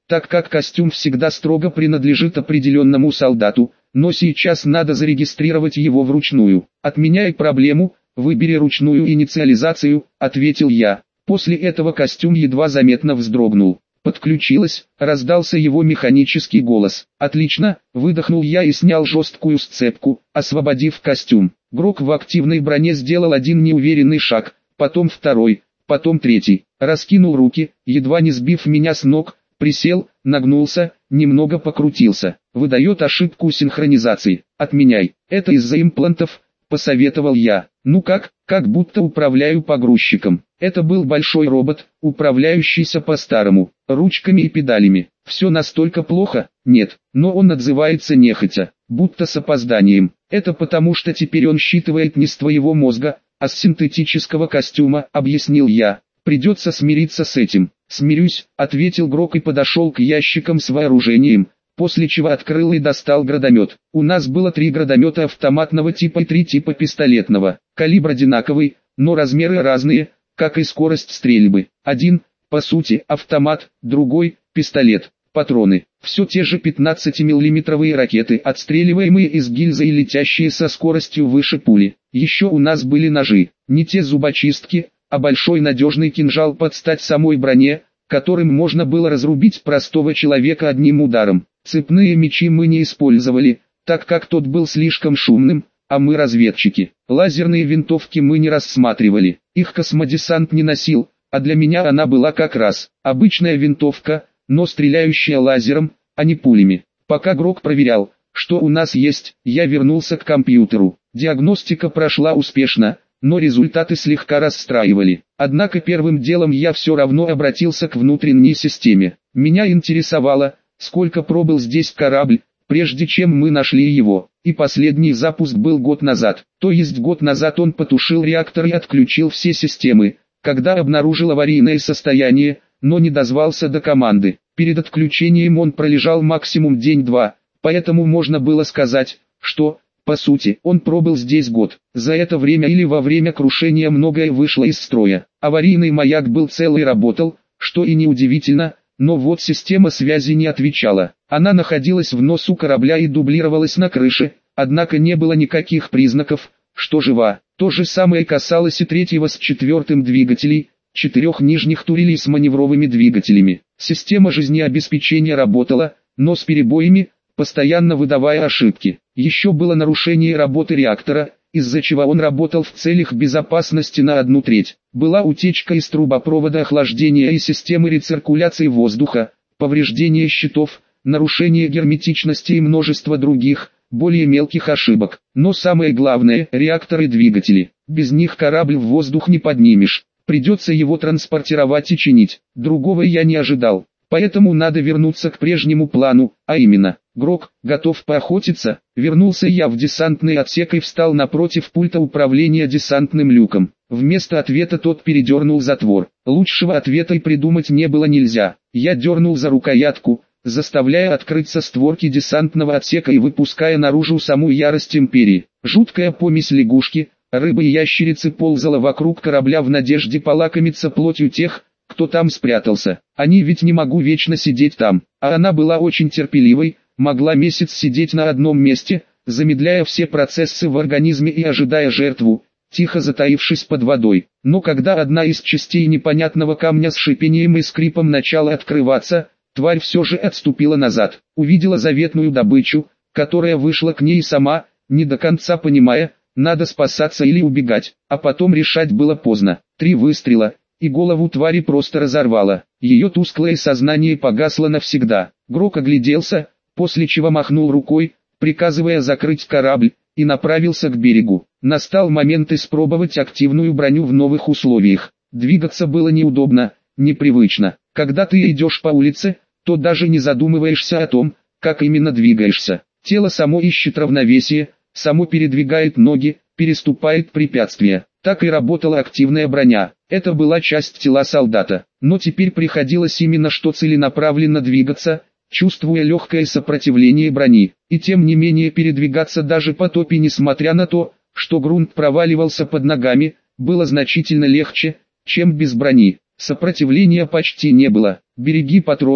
так как костюм всегда строго принадлежит определенному солдату, но сейчас надо зарегистрировать его вручную. Отменяй проблему, выбери ручную инициализацию, ответил я. После этого костюм едва заметно вздрогнул. Подключилось, раздался его механический голос. «Отлично», выдохнул я и снял жесткую сцепку, освободив костюм. Грок в активной броне сделал один неуверенный шаг, потом второй, потом третий. Раскинул руки, едва не сбив меня с ног, присел, нагнулся, немного покрутился. Выдает ошибку синхронизации. «Отменяй, это из-за имплантов», посоветовал я. «Ну как будто управляю погрузчиком». Это был большой робот, управляющийся по-старому, ручками и педалями. Все настолько плохо? Нет, но он отзывается нехотя, будто с опозданием. Это потому что теперь он считывает не с твоего мозга, а с синтетического костюма, объяснил я. Придется смириться с этим. «Смирюсь», ответил Грок и подошел к ящикам с вооружением, после чего открыл и достал гранатомет. У нас было 3 гранатомета автоматного типа и 3 типа пистолетного. Калибр одинаковый, но размеры разные, как и скорость стрельбы. Один, по сути, автомат, другой, пистолет. Патроны. Все те же 15-миллиметровые ракеты, отстреливаемые из гильзы и летящие со скоростью выше пули. Еще у нас были ножи. Не те зубочистки, а большой надежный кинжал под стать самой броне, которым можно было разрубить простого человека одним ударом. Цепные мечи мы не использовали, так как тот был слишком шумным, а мы разведчики. Лазерные винтовки мы не рассматривали, их космодесант не носил, а для меня она была как раз обычная винтовка, но стреляющая лазером, а не пулями. Пока Грок проверял, что у нас есть, я вернулся к компьютеру. Диагностика прошла успешно, но результаты слегка расстраивали. Однако первым делом я все равно обратился к внутренней системе. Меня интересовало, сколько пробыл здесь корабль, прежде чем мы нашли его. И последний запуск был год назад. То есть год назад он потушил реактор и отключил все системы, когда обнаружил аварийное состояние, но не дозвался до команды. Перед отключением он пролежал максимум день-два, поэтому можно было сказать, что, по сути, он пробыл здесь год. За это время или во время крушения многое вышло из строя. Аварийный маяк был цел и работал, что и неудивительно, но вот система связи не отвечала. Она находилась в носу корабля и дублировалась на крыше, однако не было никаких признаков, что жива. То же самое касалось и третьего с четвертым двигателей, 4 нижних турелей с маневровыми двигателями. Система жизнеобеспечения работала, но с перебоями, постоянно выдавая ошибки. Еще было нарушение работы реактора, из-за чего он работал в целях безопасности на 1/3. Была утечка из трубопровода охлаждения и системы рециркуляции воздуха, повреждение щитов, нарушение герметичности и множество других, более мелких ошибок. Но самое главное – реакторы и двигатели. Без них корабль в воздух не поднимешь. Придется его транспортировать и чинить. Другого я не ожидал. Поэтому надо вернуться к прежнему плану, а именно, Грок, готов поохотиться? Вернулся я в десантный отсек и встал напротив пульта управления десантным люком. Вместо ответа тот передернул затвор. Лучшего ответа и придумать не было нельзя. Я дернул за рукоятку, заставляя открыться створки десантного отсека и выпуская наружу саму ярость империи. Жуткая помесь лягушки, рыбы и ящерицы ползала вокруг корабля в надежде полакомиться плотью тех, кто там спрятался. Они ведь не могут вечно сидеть там, а она была очень терпеливой, могла месяц сидеть на одном месте, замедляя все процессы в организме и ожидая жертву, тихо затаившись под водой. Но когда одна из частей непонятного камня с шипением и скрипом начала открываться, тварь все же отступила назад, увидела заветную добычу, которая вышла к ней сама, не до конца понимая, надо спасаться или убегать, а потом решать было поздно. 3 выстрела, и голову твари просто разорвало. Ее тусклое сознание погасло навсегда. Грок огляделся, после чего махнул рукой, приказывая закрыть корабль, и направился к берегу. Настал момент испробовать активную броню в новых условиях. Двигаться было неудобно, непривычно. Когда ты идешь по улице, то даже не задумываешься о том, как именно двигаешься. Тело само ищет равновесие, само передвигает ноги, переступает препятствия. Так и работала активная броня. Это была часть тела солдата. Но теперь приходилось именно что целенаправленно двигаться, чувствуя легкое сопротивление брони. И тем не менее передвигаться даже по топи, несмотря на то, что грунт проваливался под ногами, было значительно легче, чем без брони. Сопротивления почти не было. «Береги патроны»,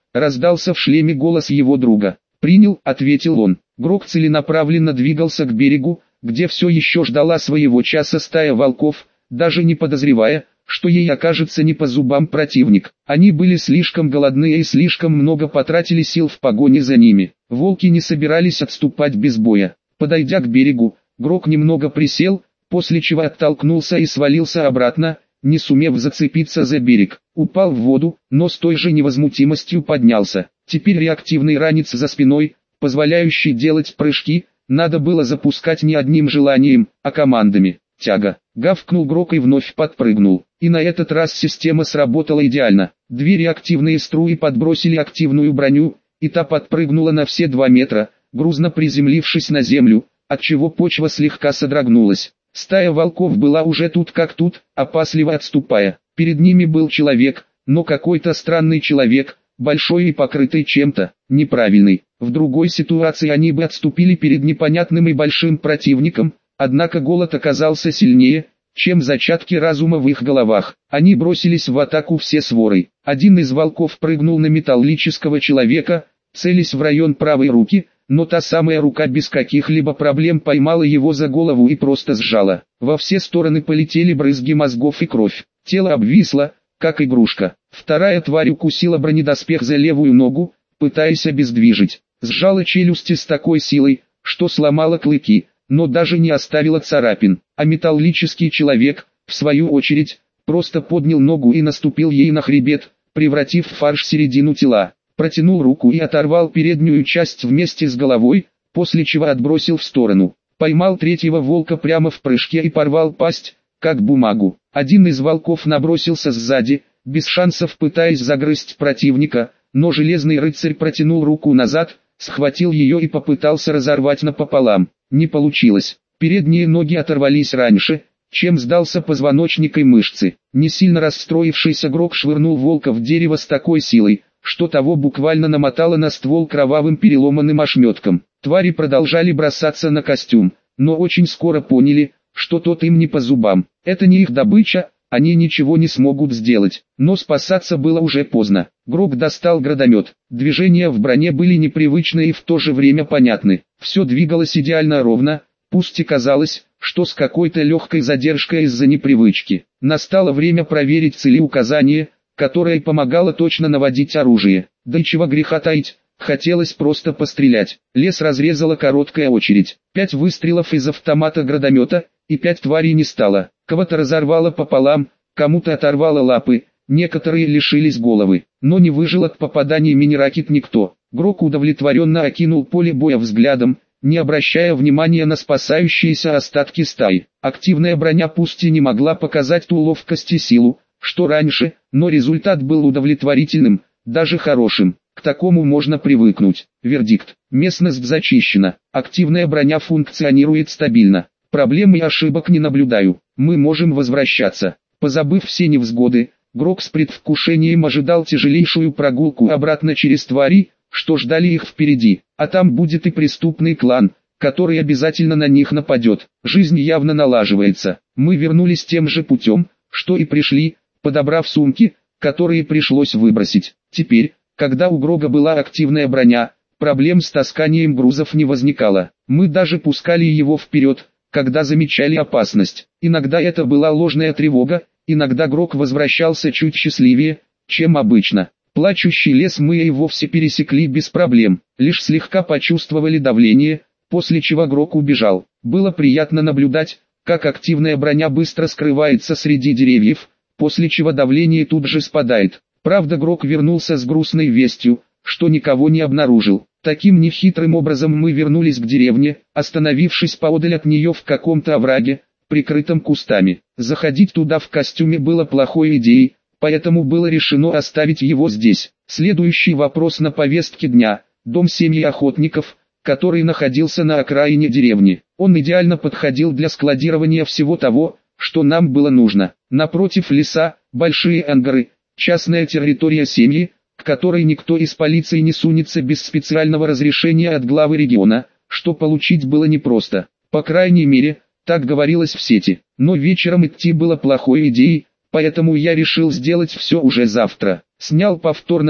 раздался в шлеме голос его друга. «Принял», — ответил он. Грок целенаправленно двигался к берегу, где все еще ждала своего часа стая волков, даже не подозревая, что ей окажется не по зубам противник. Они были слишком голодны и слишком много потратили сил в погоне за ними. Волки не собирались отступать без боя. Подойдя к берегу, Грок немного присел, после чего оттолкнулся и свалился обратно, не сумев зацепиться за берег. Упал в воду, но с той же невозмутимостью поднялся. Теперь реактивный ранец за спиной, позволяющий делать прыжки, надо было запускать не одним желанием, а командами. Тяга. Гавкнул Грок и вновь подпрыгнул. И на этот раз система сработала идеально. Две реактивные струи подбросили активную броню, и та подпрыгнула на все 2 метра, грузно приземлившись на землю, отчего почва слегка содрогнулась. Стая волков была уже тут как тут, опасливо отступая. Перед ними был человек, но какой-то странный человек, большой и покрытый чем-то, неправильный. В другой ситуации они бы отступили перед непонятным и большим противником, однако голод оказался сильнее, чем зачатки разума в их головах. Они бросились в атаку все сворой. Один из волков прыгнул на металлического человека, целясь в район правой руки, но та самая рука без каких-либо проблем поймала его за голову и просто сжала. Во все стороны полетели брызги мозгов и кровь. Тело обвисло, как игрушка. Вторая тварь укусила бронедоспех за левую ногу, пытаясь обездвижить. Сжала челюсти с такой силой, что сломала клыки, но даже не оставила царапин. А металлический человек, в свою очередь, просто поднял ногу и наступил ей на хребет, превратив в фарш середину тела. Протянул руку и оторвал переднюю часть вместе с головой, после чего отбросил в сторону. Поймал третьего волка прямо в прыжке и порвал пасть, как бумагу. Один из волков набросился сзади, без шансов пытаясь загрызть противника, но железный рыцарь протянул руку назад, схватил ее и попытался разорвать напополам. Не получилось. Передние ноги оторвались раньше, чем сдался позвоночник и мышцы. Не сильно расстроившийся Грок швырнул волка в дерево с такой силой, что того буквально намотало на ствол кровавым переломанным ошметком. Твари продолжали бросаться на костюм, но очень скоро поняли, что тот им не по зубам. Это не их добыча, они ничего не смогут сделать. Но спасаться было уже поздно. Грок достал градомет. Движения в броне были непривычны и в то же время понятны. Все двигалось идеально ровно, пусть и казалось, что с какой-то легкой задержкой из-за непривычки. Настало время проверить целеуказание, которое помогало точно наводить оружие. Да и чего греха таить, хотелось просто пострелять. Лес разрезала короткая очередь. 5 выстрелов из автомата градомета, и 5 тварей не стало. Кого-то разорвало пополам, кому-то оторвало лапы, некоторые лишились головы. Но не выжил от попаданий мини-ракет никто. Грок удовлетворенно окинул поле боя взглядом, не обращая внимания на спасающиеся остатки стаи. Активная броня пусть и не могла показать ту ловкость и силу, что раньше, но результат был удовлетворительным, даже хорошим. К такому можно привыкнуть. Вердикт. Местность зачищена. Активная броня функционирует стабильно. Проблем и ошибок не наблюдаю. Мы можем возвращаться. Позабыв все невзгоды, Грок с предвкушением ожидал тяжелейшую прогулку обратно через твари, что ждали их впереди. А там будет и преступный клан, который обязательно на них нападет. Жизнь явно налаживается. Мы вернулись тем же путем, что и пришли, подобрав сумки, которые пришлось выбросить. Теперь, когда у Грога была активная броня, проблем с тасканием грузов не возникало. Мы даже пускали его вперед, когда замечали опасность. Иногда это была ложная тревога, иногда Грог возвращался чуть счастливее, чем обычно. Плачущий лес мы и вовсе пересекли без проблем, лишь слегка почувствовали давление, после чего Грог убежал. Было приятно наблюдать, как активная броня быстро скрывается среди деревьев, после чего давление тут же спадает. Правда, Грок вернулся с грустной вестью, что никого не обнаружил. Таким нехитрым образом мы вернулись к деревне, остановившись поодаль от нее в каком-то овраге, прикрытом кустами. Заходить туда в костюме было плохой идеей, поэтому было решено оставить его здесь. Следующий вопрос на повестке дня – дом семьи охотников, который находился на окраине деревни. Он идеально подходил для складирования всего того, что нам было нужно. Напротив леса, большие ангары, частная территория семьи, к которой никто из полиции не сунется без специального разрешения от главы региона, что получить было непросто. По крайней мере, так говорилось в сети. Но вечером идти было плохой идеей, поэтому я решил сделать все уже завтра. Снял повторно дом,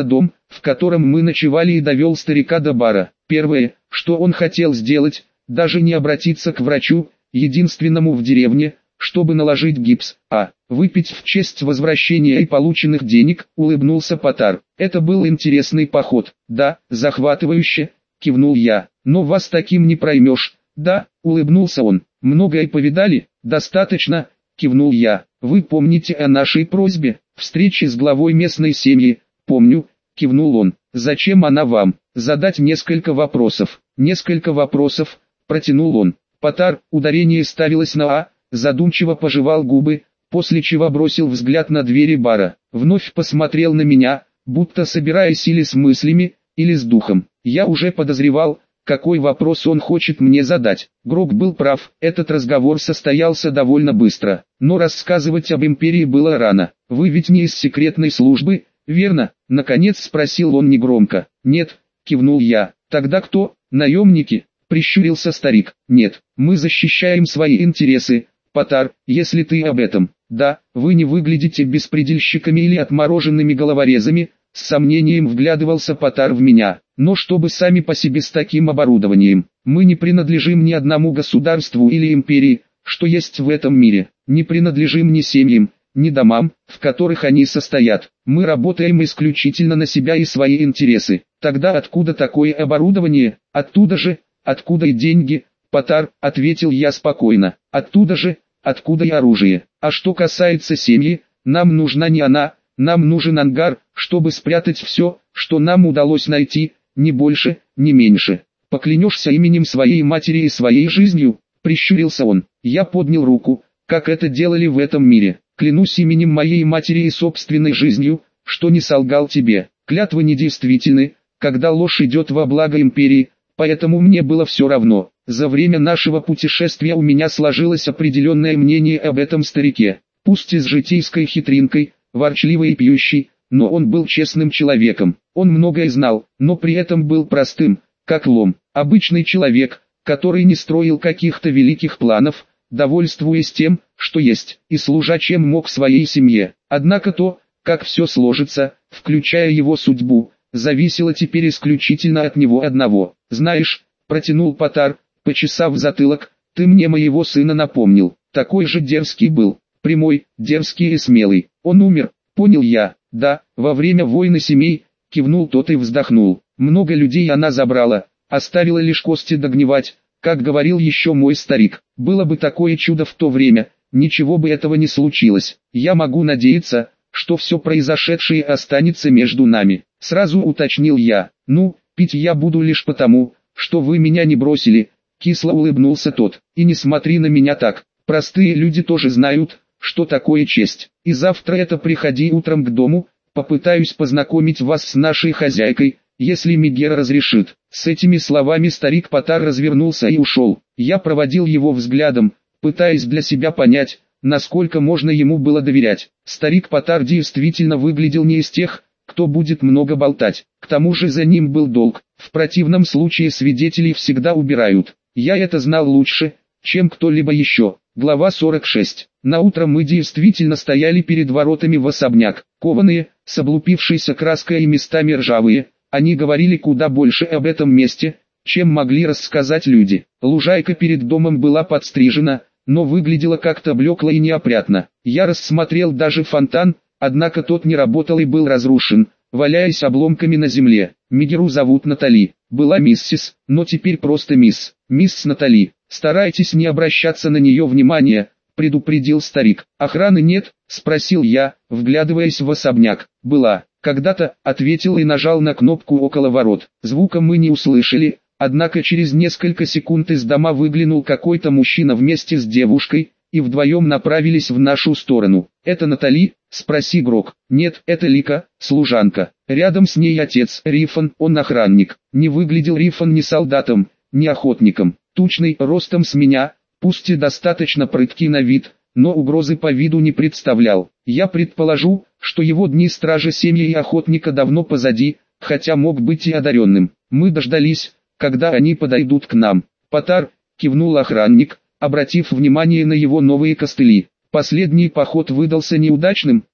в котором мы ночевали, и довел старика до бара. Первое, что он хотел сделать, даже не обратиться к врачу, единственному в деревне, чтобы наложить гипс, а выпить в честь возвращения и полученных денег, улыбнулся Потар. Это был интересный поход. Да, захватывающе, кивнул я. Но вас таким не проймешь. Да, улыбнулся он. Многое повидали? Достаточно, кивнул я. Вы помните о нашей просьбе, встрече с главой местной семьи? Помню, кивнул он. Зачем она вам? Задать несколько вопросов. Несколько вопросов, протянул он. Потар, ударение ставилось на «а», задумчиво пожевал губы, после чего бросил взгляд на двери бара. Вновь посмотрел на меня, будто собираясь или с мыслями, или с духом. Я уже подозревал, какой вопрос он хочет мне задать. Грок был прав, этот разговор состоялся довольно быстро. Но рассказывать об империи было рано. Вы ведь не из секретной службы, верно? Наконец спросил он негромко. Нет, кивнул я. Тогда кто? Наемники? Прищурился старик. Нет, мы защищаем свои интересы, Потар, если ты об этом. Да, вы не выглядите беспредельщиками или отмороженными головорезами, с сомнением вглядывался Потар в меня. Но чтобы сами по себе с таким оборудованием, мы не принадлежим ни одному государству или империи, что есть в этом мире. Не принадлежим ни семьям, ни домам, в которых они состоят. Мы работаем исключительно на себя и свои интересы. Тогда откуда такое оборудование? Оттуда же, откуда и деньги, Потар, ответил я спокойно. Оттуда же, откуда и оружие. А что касается семьи, нам нужна не она, нам нужен ангар, чтобы спрятать все, что нам удалось найти, ни больше, ни меньше. Поклянешься именем своей матери и своей жизнью? Прищурился он. Я поднял руку, как это делали в этом мире. Клянусь именем моей матери и собственной жизнью, что не солгал тебе. Клятвы недействительны, когда ложь идет во благо империи, поэтому мне было все равно. За время нашего путешествия у меня сложилось определенное мнение об этом старике. Пусть и с житейской хитринкой, ворчливый и пьющий, но он был честным человеком. Он многое знал, но при этом был простым, как лом. Обычный человек, который не строил каких-то великих планов, довольствуясь тем, что есть, и служа чем мог своей семье. Однако то, как все сложится, включая его судьбу, зависело теперь исключительно от него одного. Знаешь, протянул Потар, почесав затылок, ты мне моего сына напомнил. Такой же дерзкий был, прямой, дерзкий и смелый. Он умер, понял я. Да, во время войны семей, кивнул тот и вздохнул. Много людей она забрала, оставила лишь кости догнивать, как говорил еще мой старик. Было бы такое чудо в то время, ничего бы этого не случилось. Я могу надеяться, что все произошедшее останется между нами. Сразу уточнил я. Ну, пить я буду лишь потому, что вы меня не бросили. Кисло улыбнулся тот. И не смотри на меня так. Простые люди тоже знают, что такое честь. И завтра это приходи утром к дому, попытаюсь познакомить вас с нашей хозяйкой, если Мегера разрешит. С этими словами старик Потар развернулся и ушел. Я проводил его взглядом, пытаясь для себя понять, насколько можно ему было доверять. Старик Потар действительно выглядел не из тех, кто будет много болтать. К тому же за ним был долг. В противном случае свидетелей всегда убирают. Я это знал лучше, чем кто-либо еще. Глава 46. Наутро мы действительно стояли перед воротами в особняк. Кованые, с облупившейся краской и местами ржавые, они говорили куда больше об этом месте, чем могли рассказать люди. Лужайка перед домом была подстрижена, но выглядела как-то блекло и неопрятно. Я рассмотрел даже фонтан, однако тот не работал и был разрушен, валяясь обломками на земле. Мегеру зовут Натали. Была миссис, но теперь просто мисс. Мисс Натали. Старайтесь не обращаться на нее внимания, предупредил старик. Охраны нет? Спросил я, вглядываясь в особняк. Была. Когда-то, ответил и нажал на кнопку около ворот. Звука мы не услышали, однако через несколько секунд из дома выглянул какой-то мужчина вместе с девушкой, и вдвоем направились в нашу сторону. «Это Натали?» – спроси Грок. «Нет, это Лика, служанка. Рядом с ней отец, Рифан, он охранник». Не выглядел Рифан ни солдатом, ни охотником. Тучный, ростом с меня, пусть и достаточно прыткий на вид, но угрозы по виду не представлял. Я предположу, что его дни стража семьи и охотника давно позади, хотя мог быть и одаренным. Мы дождались, когда они подойдут к нам. «Потар», – кивнул охранник, обратив внимание на его новые костыли. «Последний поход выдался неудачным»,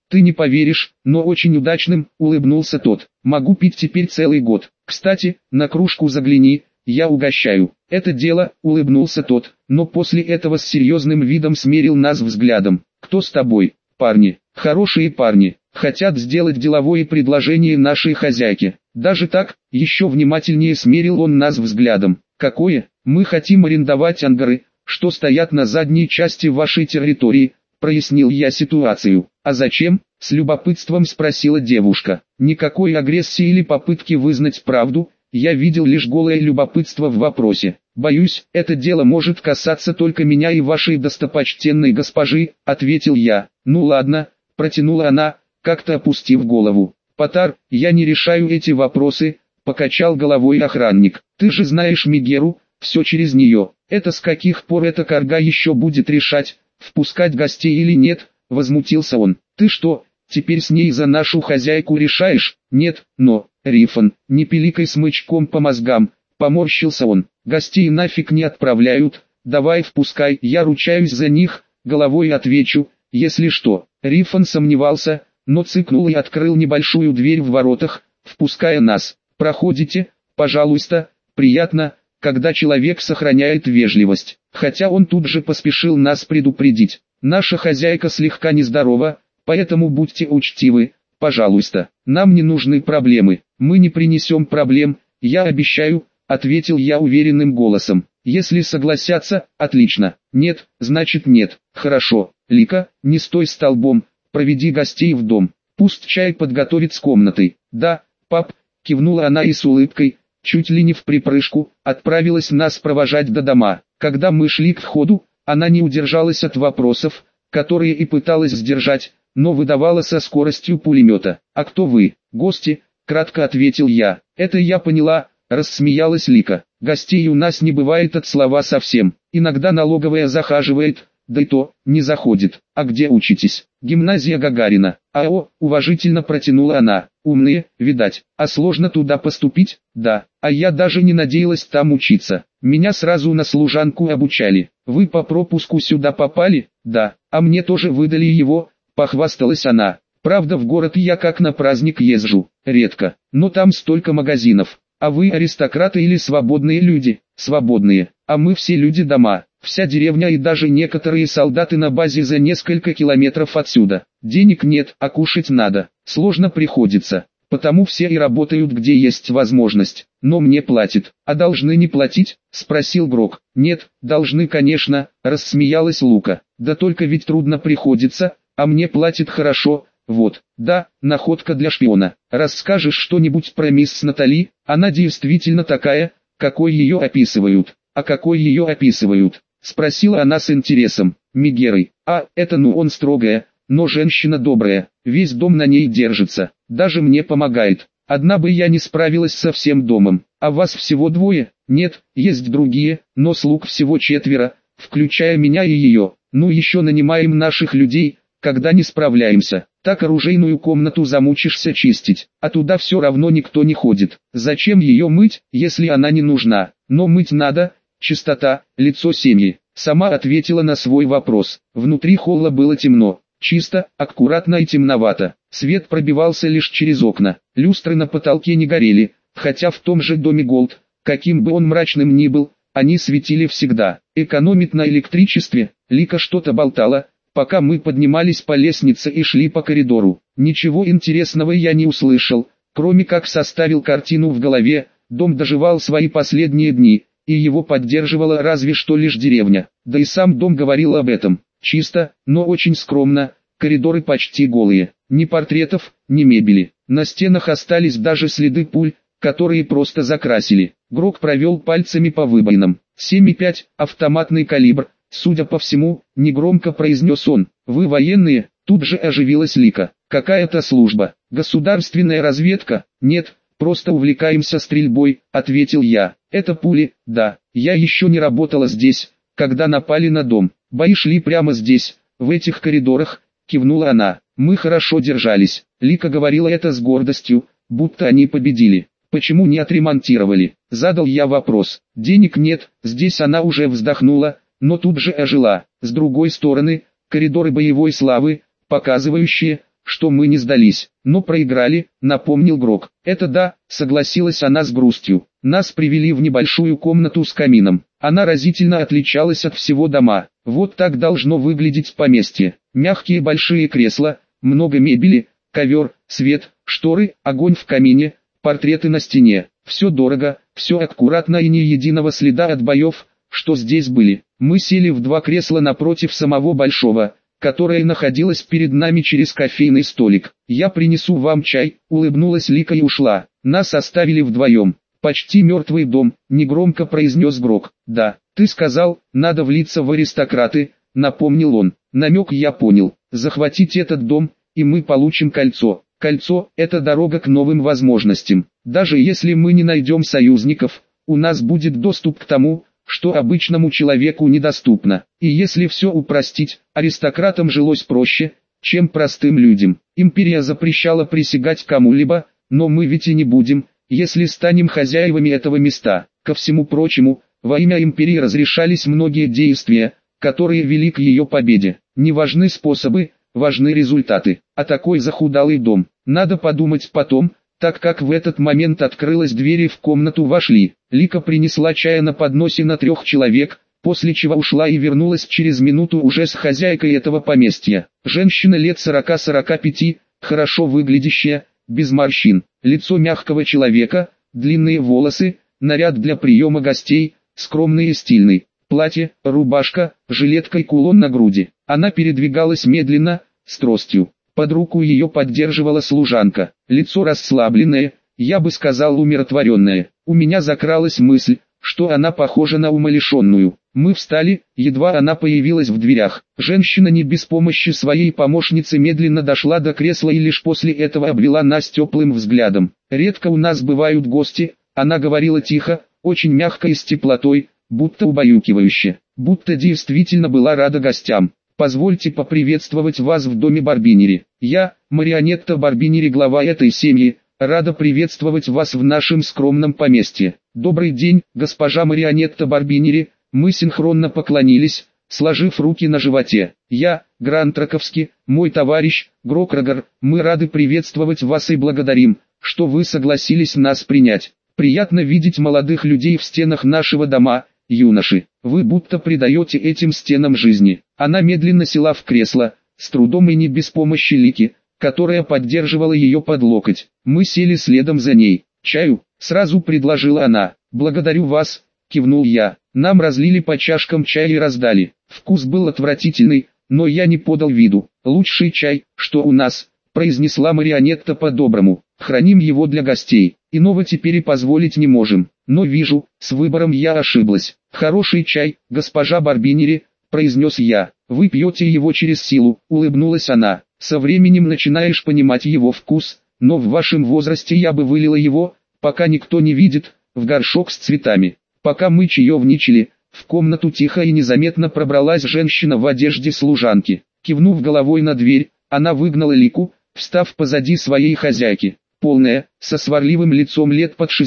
Ты не поверишь, но очень удачным, улыбнулся тот. Могу пить теперь целый год. Кстати, на кружку загляни, я угощаю. Это дело, улыбнулся тот, но после этого с серьезным видом смерил нас взглядом. Кто с тобой? Парни, хорошие парни, хотят сделать деловое предложение нашей хозяйке. Даже так, еще внимательнее смерил он нас взглядом. Какое? Мы хотим арендовать ангары, что стоят на задней части вашей территории, прояснил я ситуацию. А зачем? С любопытством спросила девушка. Никакой агрессии или попытки вызнать правду, я видел лишь голое любопытство в вопросе. Боюсь, это дело может касаться только меня и вашей достопочтенной госпожи, ответил я. Ну ладно, протянула она, как-то опустив голову. Потар, я не решаю эти вопросы, покачал головой охранник. Ты же знаешь Мегеру, все через нее. Это с каких пор эта карга еще будет решать, впускать гостей или нет, возмутился он. Ты что, теперь с ней за нашу хозяйку решаешь? Нет, но, Рифон, не пиликай смычком по мозгам, поморщился он. Гостей нафиг не отправляют, давай впускай, я ручаюсь за них, головой отвечу, если что. Рифон сомневался, но цыкнул и открыл небольшую дверь в воротах, впуская нас. Проходите, пожалуйста, приятно, когда человек сохраняет вежливость. Хотя он тут же поспешил нас предупредить. Наша хозяйка слегка нездорова, поэтому будьте учтивы, пожалуйста. Нам не нужны проблемы, мы не принесем проблем, я обещаю, ответил я уверенным голосом. Если согласятся, отлично. Нет, значит нет. Хорошо. Лика, не стой столбом, проведи гостей в дом. Пусть чай подготовит с комнатой. Да, пап, кивнула она и с улыбкой, чуть ли не в припрыжку, отправилась нас провожать до дома. Когда мы шли к входу, она не удержалась от вопросов, которые и пыталась сдержать, но выдавала со скоростью пулемета. «А кто вы?» «Гости», — кратко ответил я. «Это я поняла», — рассмеялась Лика. «Гостей у нас не бывает от слова совсем. Иногда налоговая захаживает, да и то, не заходит. А где учитесь?» «Гимназия Гагарина». «АО», — уважительно протянула она. «Умные, видать. А сложно туда поступить?» «Да. А я даже не надеялась там учиться. Меня сразу на служанку обучали». «Вы по пропуску сюда попали?» «Да. А мне тоже выдали его», — похвасталась она. «Правда, в город я как на праздник езжу. Редко. Но там столько магазинов. А вы аристократы или свободные люди?» «Свободные. А мы все люди дома. Вся деревня и даже некоторые солдаты на базе за несколько километров отсюда. Денег нет, а кушать надо. Сложно приходится. Потому все и работают где есть возможность. Но мне платят. А должны не платить?» — спросил Грок. «Нет, должны, конечно», — рассмеялась Лука. «Да только ведь трудно приходится, а мне платят хорошо. Вот, да, находка для шпиона. Расскажешь что-нибудь про мисс Натали? Она действительно такая, какой ее описывают». «А какой ее описывают?» — спросила она с интересом. «Мегерой. А, это он строгая, но женщина добрая. Весь дом на ней держится. Даже мне помогает. Одна бы я не справилась со всем домом. А вас всего двое?» «Нет, есть другие, но слуг всего 4, включая меня и ее. Ну еще нанимаем наших людей, когда не справляемся. Так оружейную комнату замучишься чистить, а туда все равно никто не ходит. Зачем ее мыть, если она не нужна? Но мыть надо, чистота, лицо семьи». Сама ответила на свой вопрос. Внутри холла было темно, чисто, аккуратно и темновато. Свет пробивался лишь через окна. Люстры на потолке не горели, хотя в том же доме Голд, каким бы он мрачным ни был, они светили всегда. «Экономит на электричестве», — Лика что-то болтала, пока мы поднимались по лестнице и шли по коридору. Ничего интересного я не услышал, кроме как составил картину в голове. Дом доживал свои последние дни, и его поддерживала разве что лишь деревня. Да и сам дом говорил об этом. Чисто, но очень скромно, коридоры почти голые. Ни портретов, ни мебели. На стенах остались даже следы пуль, которые просто закрасили. Грок провел пальцами по выбоинам. 7,5, автоматный калибр, судя по всему, негромко произнес он. «Вы военные?» Тут же оживилась Лика. «Какая-то служба. Государственная разведка?» «Нет, просто увлекаемся стрельбой», — ответил я. «Это пули, да. Я еще не работала здесь, когда напали на дом. Бои шли прямо здесь, в этих коридорах», — кивнула она. «Мы хорошо держались». Лика говорила это с гордостью, будто они победили. «Почему не отремонтировали?» — задал я вопрос. «Денег нет», здесь она уже вздохнула, но тут же ожила. С другой стороны, коридоры боевой славы, показывающие, что мы не сдались, но проиграли, напомнил Грок. Это да, согласилась она с грустью. Нас привели в небольшую комнату с камином. Она разительно отличалась от всего дома. Вот так должно выглядеть поместье. Мягкие большие кресла, много мебели, ковер, свет, шторы, огонь в камине, портреты на стене. Все дорого, все аккуратно и ни единого следа от боев, что здесь были. Мы сели в два кресла напротив самого большого, которое находилось перед нами через кофейный столик. «Я принесу вам чай», — улыбнулась Лика и ушла. Нас оставили вдвоем. «Почти мертвый дом», — негромко произнес Грок. «Да, ты сказал, надо влиться в аристократы», — напомнил он. Намек я понял. «Захватить этот дом, и мы получим кольцо». Кольцо – это дорога к новым возможностям. Даже если мы не найдем союзников, у нас будет доступ к тому, что обычному человеку недоступно. И если все упростить, аристократам жилось проще, чем простым людям. Империя запрещала присягать кому-либо, но мы ведь и не будем, если станем хозяевами этого места. Ко всему прочему, во имя империи разрешались многие действия, которые вели к ее победе. Не важны способы, важны результаты. А такой захудалый дом, надо подумать потом. Так как в этот момент открылась дверь и в комнату вошли, Лика принесла чая на подносе на 3 человек, после чего ушла и вернулась через минуту уже с хозяйкой этого поместья. Женщина лет 40-45, хорошо выглядящая, без морщин, лицо мягкого человека, длинные волосы, наряд для приема гостей, скромный и стильный, платье, рубашка, жилетка и кулон на груди. Она передвигалась медленно, с тростью. Под руку ее поддерживала служанка, лицо расслабленное, я бы сказал умиротворенное. У меня закралась мысль, что она похожа на умалишенную. Мы встали, едва она появилась в дверях. Женщина не без помощи своей помощницы медленно дошла до кресла и лишь после этого обвела нас теплым взглядом. «Редко у нас бывают гости», она говорила тихо, очень мягко и с теплотой, будто убаюкивающе, будто действительно была рада гостям. «Позвольте поприветствовать вас в доме Барбинери. Я, Марионетта Барбинери, глава этой семьи, рада приветствовать вас в нашем скромном поместье. Добрый день, госпожа Марионетта Барбинери». Мы синхронно поклонились, сложив руки на животе. «Я, Грант Раковский, мой товарищ, Грок Рагор, мы рады приветствовать вас и благодарим, что вы согласились нас принять. Приятно видеть молодых людей в стенах нашего дома, юноши. Вы будто придаете этим стенам жизни». Она медленно села в кресло, с трудом и не без помощи Лики, которая поддерживала ее под локоть. Мы сели следом за ней. «Чаю?» — сразу предложила она. «Благодарю вас», — кивнул я. Нам разлили по чашкам чай и раздали. Вкус был отвратительный, но я не подал виду. «Лучший чай, что у нас», — произнесла Марионетта по-доброму. «Храним его для гостей. Иного теперь и позволить не можем. Но вижу, с выбором я ошиблась. Хороший чай, госпожа Барбинери», — произнес я. «Вы пьете его через силу», — улыбнулась она. «Со временем начинаешь понимать его вкус, но в вашем возрасте я бы вылила его, пока никто не видит, в горшок с цветами». Пока мы чаевничали, в комнату тихо и незаметно пробралась женщина в одежде служанки. Кивнув головой на дверь, она выгнала Лику, встав позади своей хозяйки. Полная, со сварливым лицом лет под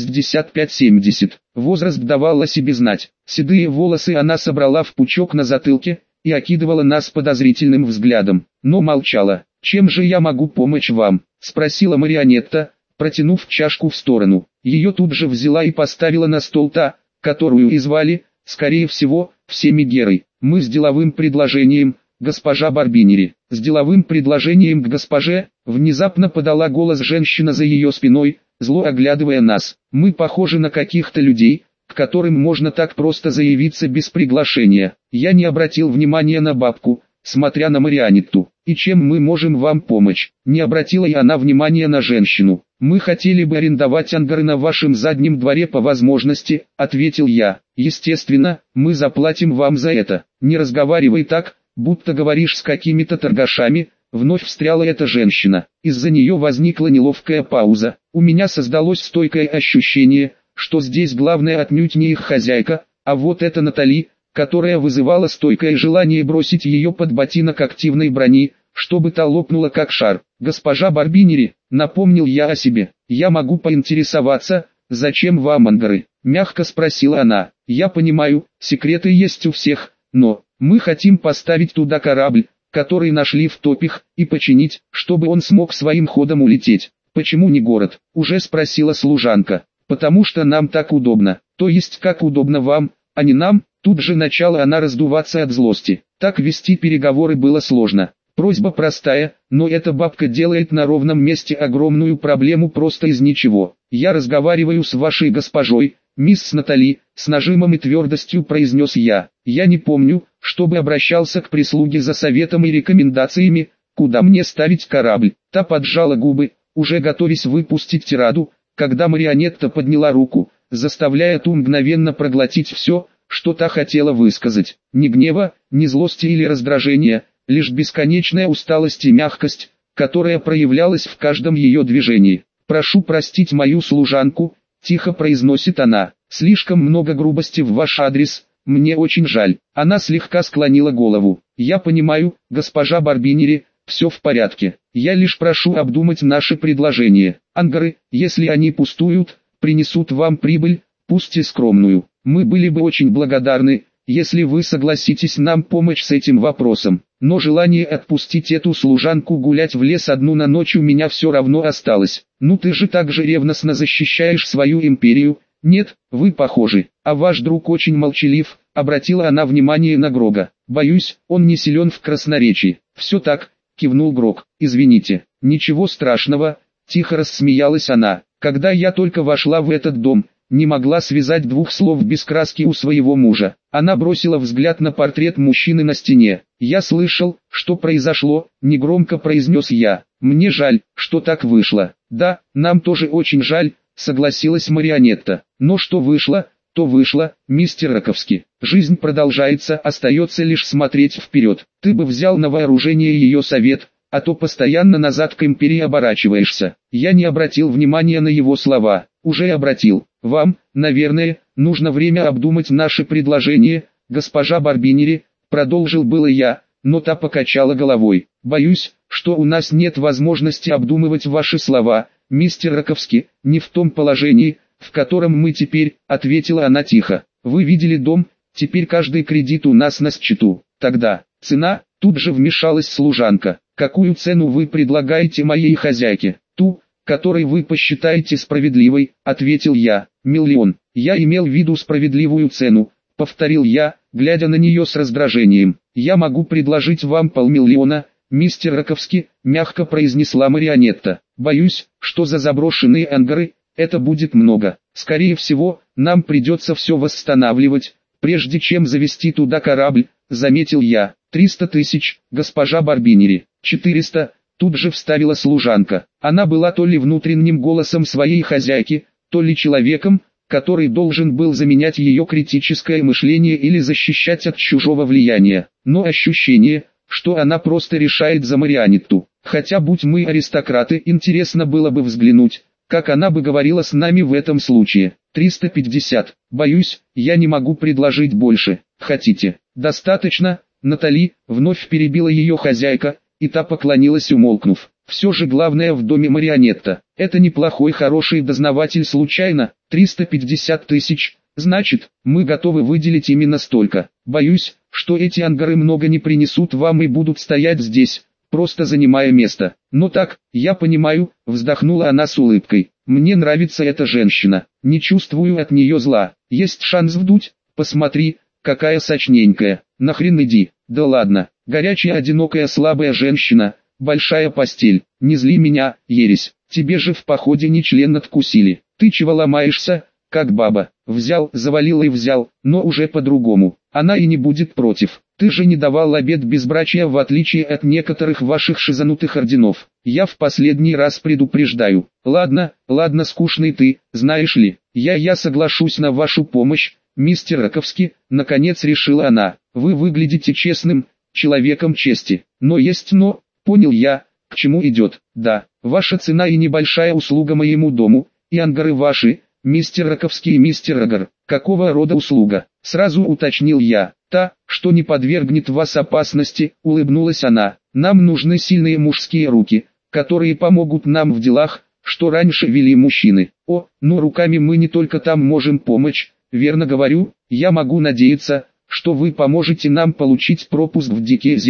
65-70. Возраст давал о себе знать. Седые волосы она собрала в пучок на затылке и окидывала нас подозрительным взглядом, но молчала. «Чем же я могу помочь вам?» — спросила Марионетта, протянув чашку в сторону. Ее тут же взяла и поставила на стол та, которую и звали, скорее всего, всеми Герой. «Мы с деловым предложением, госпожа Барбинери». «С деловым предложением к госпоже», внезапно подала голос женщина за ее спиной, зло оглядывая нас. «Мы похожи на каких-то людей, к которым можно так просто заявиться без приглашения». Я не обратил внимания на бабку, смотря на Марионетту. «И чем мы можем вам помочь?» Не обратила и она внимания на женщину. «Мы хотели бы арендовать ангары на вашем заднем дворе по возможности», — ответил я. «Естественно, мы заплатим вам за это». «Не разговаривай так, будто говоришь с какими-то торгашами», — вновь встряла эта женщина. Из-за нее возникла неловкая пауза. У меня создалось стойкое ощущение, что здесь главное отнюдь не их хозяйка, а вот эта Натали, которая вызывала стойкое желание бросить ее под ботинок активной брони, чтобы та лопнула как шар. «Госпожа Барбинери», — напомнил я о себе, — «я могу поинтересоваться, зачем вам ангары?» — мягко спросила она. «Я понимаю, секреты есть у всех, но мы хотим поставить туда корабль, который нашли в топях, и починить, чтобы он смог своим ходом улететь. Почему не город? Уже спросила служанка. Потому что нам так удобно. То есть как удобно вам, а не нам? Тут же начала она раздуваться от злости. Так вести переговоры было сложно. Просьба простая, но эта бабка делает на ровном месте огромную проблему просто из ничего. Я разговариваю с вашей госпожой, мисс Натали, с нажимом и твердостью произнес я. Я не помню, чтобы обращался к прислуге за советом и рекомендациями, куда мне ставить корабль. Та поджала губы, уже готовясь выпустить тираду, когда марионетка подняла руку, заставляя ту мгновенно проглотить все, что та хотела высказать. Ни гнева, ни злости или раздражения, лишь бесконечная усталость и мягкость, которая проявлялась в каждом ее движении. «Прошу простить мою служанку», — тихо произносит она, — «слишком много грубости в ваш адрес, мне очень жаль». Она слегка склонила голову. «Я понимаю, госпожа Барбинери, все в порядке. Я лишь прошу обдумать наши предложения. Ангары, если они пустуют, принесут вам прибыль, пусть и скромную. Мы были бы очень благодарны, если вы согласитесь нам помочь с этим вопросом. Но желание отпустить эту служанку гулять в лес одну на ночь у меня все равно осталось. Ну ты же так же ревностно защищаешь свою империю». «Нет, вы похожи, а ваш друг очень молчалив», — обратила она внимание на Грога. «Боюсь, он не силен в красноречии». «Все так», — кивнул Грог. «Извините». «Ничего страшного», — тихо рассмеялась она. «Когда я только вошла в этот дом, не могла связать двух слов без краски у своего мужа». Она бросила взгляд на портрет мужчины на стене. «Я слышал, что произошло», — негромко произнес я. «Мне жаль, что так вышло». «Да, нам тоже очень жаль», — согласилась марионетта. «Но что вышло, то вышло, мистер Раковский. Жизнь продолжается, остается лишь смотреть вперед. Ты бы взял на вооружение ее совет, а то постоянно назад к империи оборачиваешься». Я не обратил внимания на его слова. «Уже обратил. Вам, наверное, нужно время обдумать наши предложения, госпожа Барбинери», продолжил было я, но та покачала головой. «Боюсь, что у нас нет возможности обдумывать ваши слова, мистер Раковский, не в том положении, в котором мы теперь», ответила она тихо. «Вы видели дом, теперь каждый кредит у нас на счету. Тогда, цена», тут же вмешалась служанка. «Какую цену вы предлагаете моей хозяйке?» «Ту, который вы посчитаете справедливой», — ответил я. «1 000 000. Я имел в виду справедливую цену», — повторил я, глядя на нее с раздражением. «Я могу предложить вам 500 000, мистер Раковский», — мягко произнесла марионетта. «Боюсь, что за заброшенные ангары это будет много. Скорее всего, нам придется все восстанавливать, прежде чем завести туда корабль», — заметил я. 300 000, госпожа Барбинери. 400, тут же вставила служанка. Она была то ли внутренним голосом своей хозяйки, то ли человеком, который должен был заменять ее критическое мышление или защищать от чужого влияния. Но ощущение, что она просто решает за марионетту. Хотя будь мы аристократы, интересно было бы взглянуть, как она бы говорила с нами в этом случае. 350. Боюсь, я не могу предложить больше. Хотите? Достаточно? Натали, вновь перебила ее хозяйка, и та поклонилась, умолкнув. Все же главное в доме марионетта. Это неплохой хороший дознаватель случайно. 350 000. Значит, мы готовы выделить именно столько. Боюсь, что эти ангары много не принесут вам и будут стоять здесь, просто занимая место. Но так, я понимаю, вздохнула она с улыбкой. Мне нравится эта женщина. Не чувствую от нее зла. Есть шанс вдуть? Посмотри, какая сочненькая. Нахрен иди. Да ладно. Горячая, одинокая, слабая женщина. Большая постель. Не зли меня, ересь. Тебе же в походе не член откусили. Ты чего ломаешься, как баба? Взял, завалил и взял, но уже по-другому. Она и не будет против. Ты же не давал обет безбрачия, в отличие от некоторых ваших шизанутых орденов. Я в последний раз предупреждаю. Ладно, скучный ты, знаешь ли. Я соглашусь на вашу помощь, мистер Раковский, наконец решила она. Вы выглядите честным человеком чести. Но есть но, понял я, к чему идет. Да, ваша цена и небольшая услуга моему дому, и ангары ваши, мистер Раковский и мистер Рагар. Какого рода услуга? Сразу уточнил я. Та, что не подвергнет вас опасности, улыбнулась она. Нам нужны сильные мужские руки, которые помогут нам в делах, что раньше вели мужчины. О, но руками мы не только там можем помочь, верно говорю, я могу надеяться, что вы поможете нам получить пропуск в дикие земли.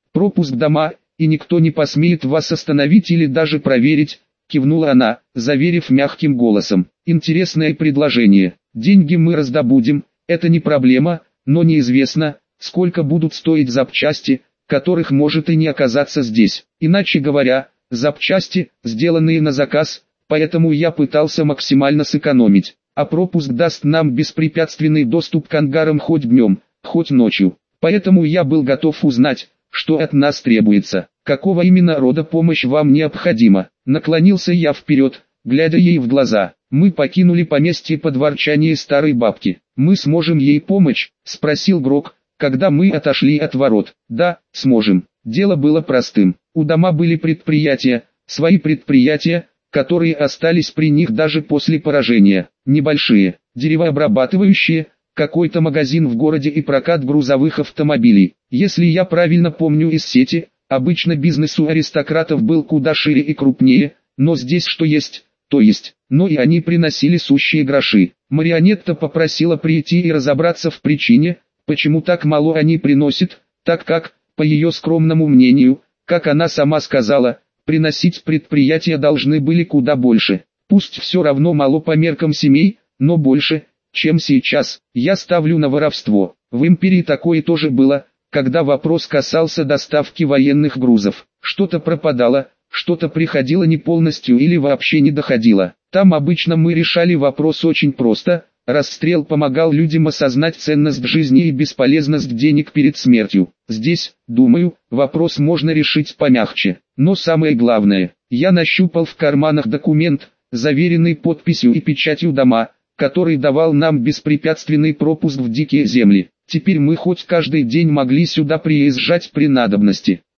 Пропуск дома, и никто не посмеет вас остановить или даже проверить, кивнула она, заверив мягким голосом. Интересное предложение. Деньги мы раздобудем, это не проблема, но неизвестно, сколько будут стоить запчасти, которых может и не оказаться здесь. Иначе говоря, запчасти, сделанные на заказ, поэтому я пытался максимально сэкономить. А пропуск даст нам беспрепятственный доступ к ангарам хоть днем, хоть ночью. Поэтому я был готов узнать, что от нас требуется. Какого именно рода помощь вам необходима? Наклонился я вперед, глядя ей в глаза. Мы покинули поместье под ворчание старой бабки. Мы сможем ей помочь? Спросил Грок, когда мы отошли от ворот. Да, сможем. Дело было простым. У дома были предприятия, свои предприятия, которые остались при них даже после поражения. Небольшие, деревообрабатывающие, какой-то магазин в городе и прокат грузовых автомобилей. Если я правильно помню из сети, обычно бизнес у аристократов был куда шире и крупнее, но здесь что есть, то есть. Но и они приносили сущие гроши. Марионетта попросила прийти и разобраться в причине, почему так мало они приносят, так как, по ее скромному мнению, как она сама сказала, приносить предприятия должны были куда больше. Пусть все равно мало по меркам семей, но больше, чем сейчас. Я ставлю на воровство. В империи такое тоже было, когда вопрос касался доставки военных грузов. Что-то пропадало, что-то приходило не полностью или вообще не доходило. Там обычно мы решали вопрос очень просто. Расстрел помогал людям осознать ценность жизни и бесполезность денег перед смертью. Здесь, думаю, вопрос можно решить помягче. Но самое главное, я нащупал в карманах документ, заверенный подписью и печатью дома, который давал нам беспрепятственный пропуск в дикие земли. Теперь мы хоть каждый день могли сюда приезжать при надобности.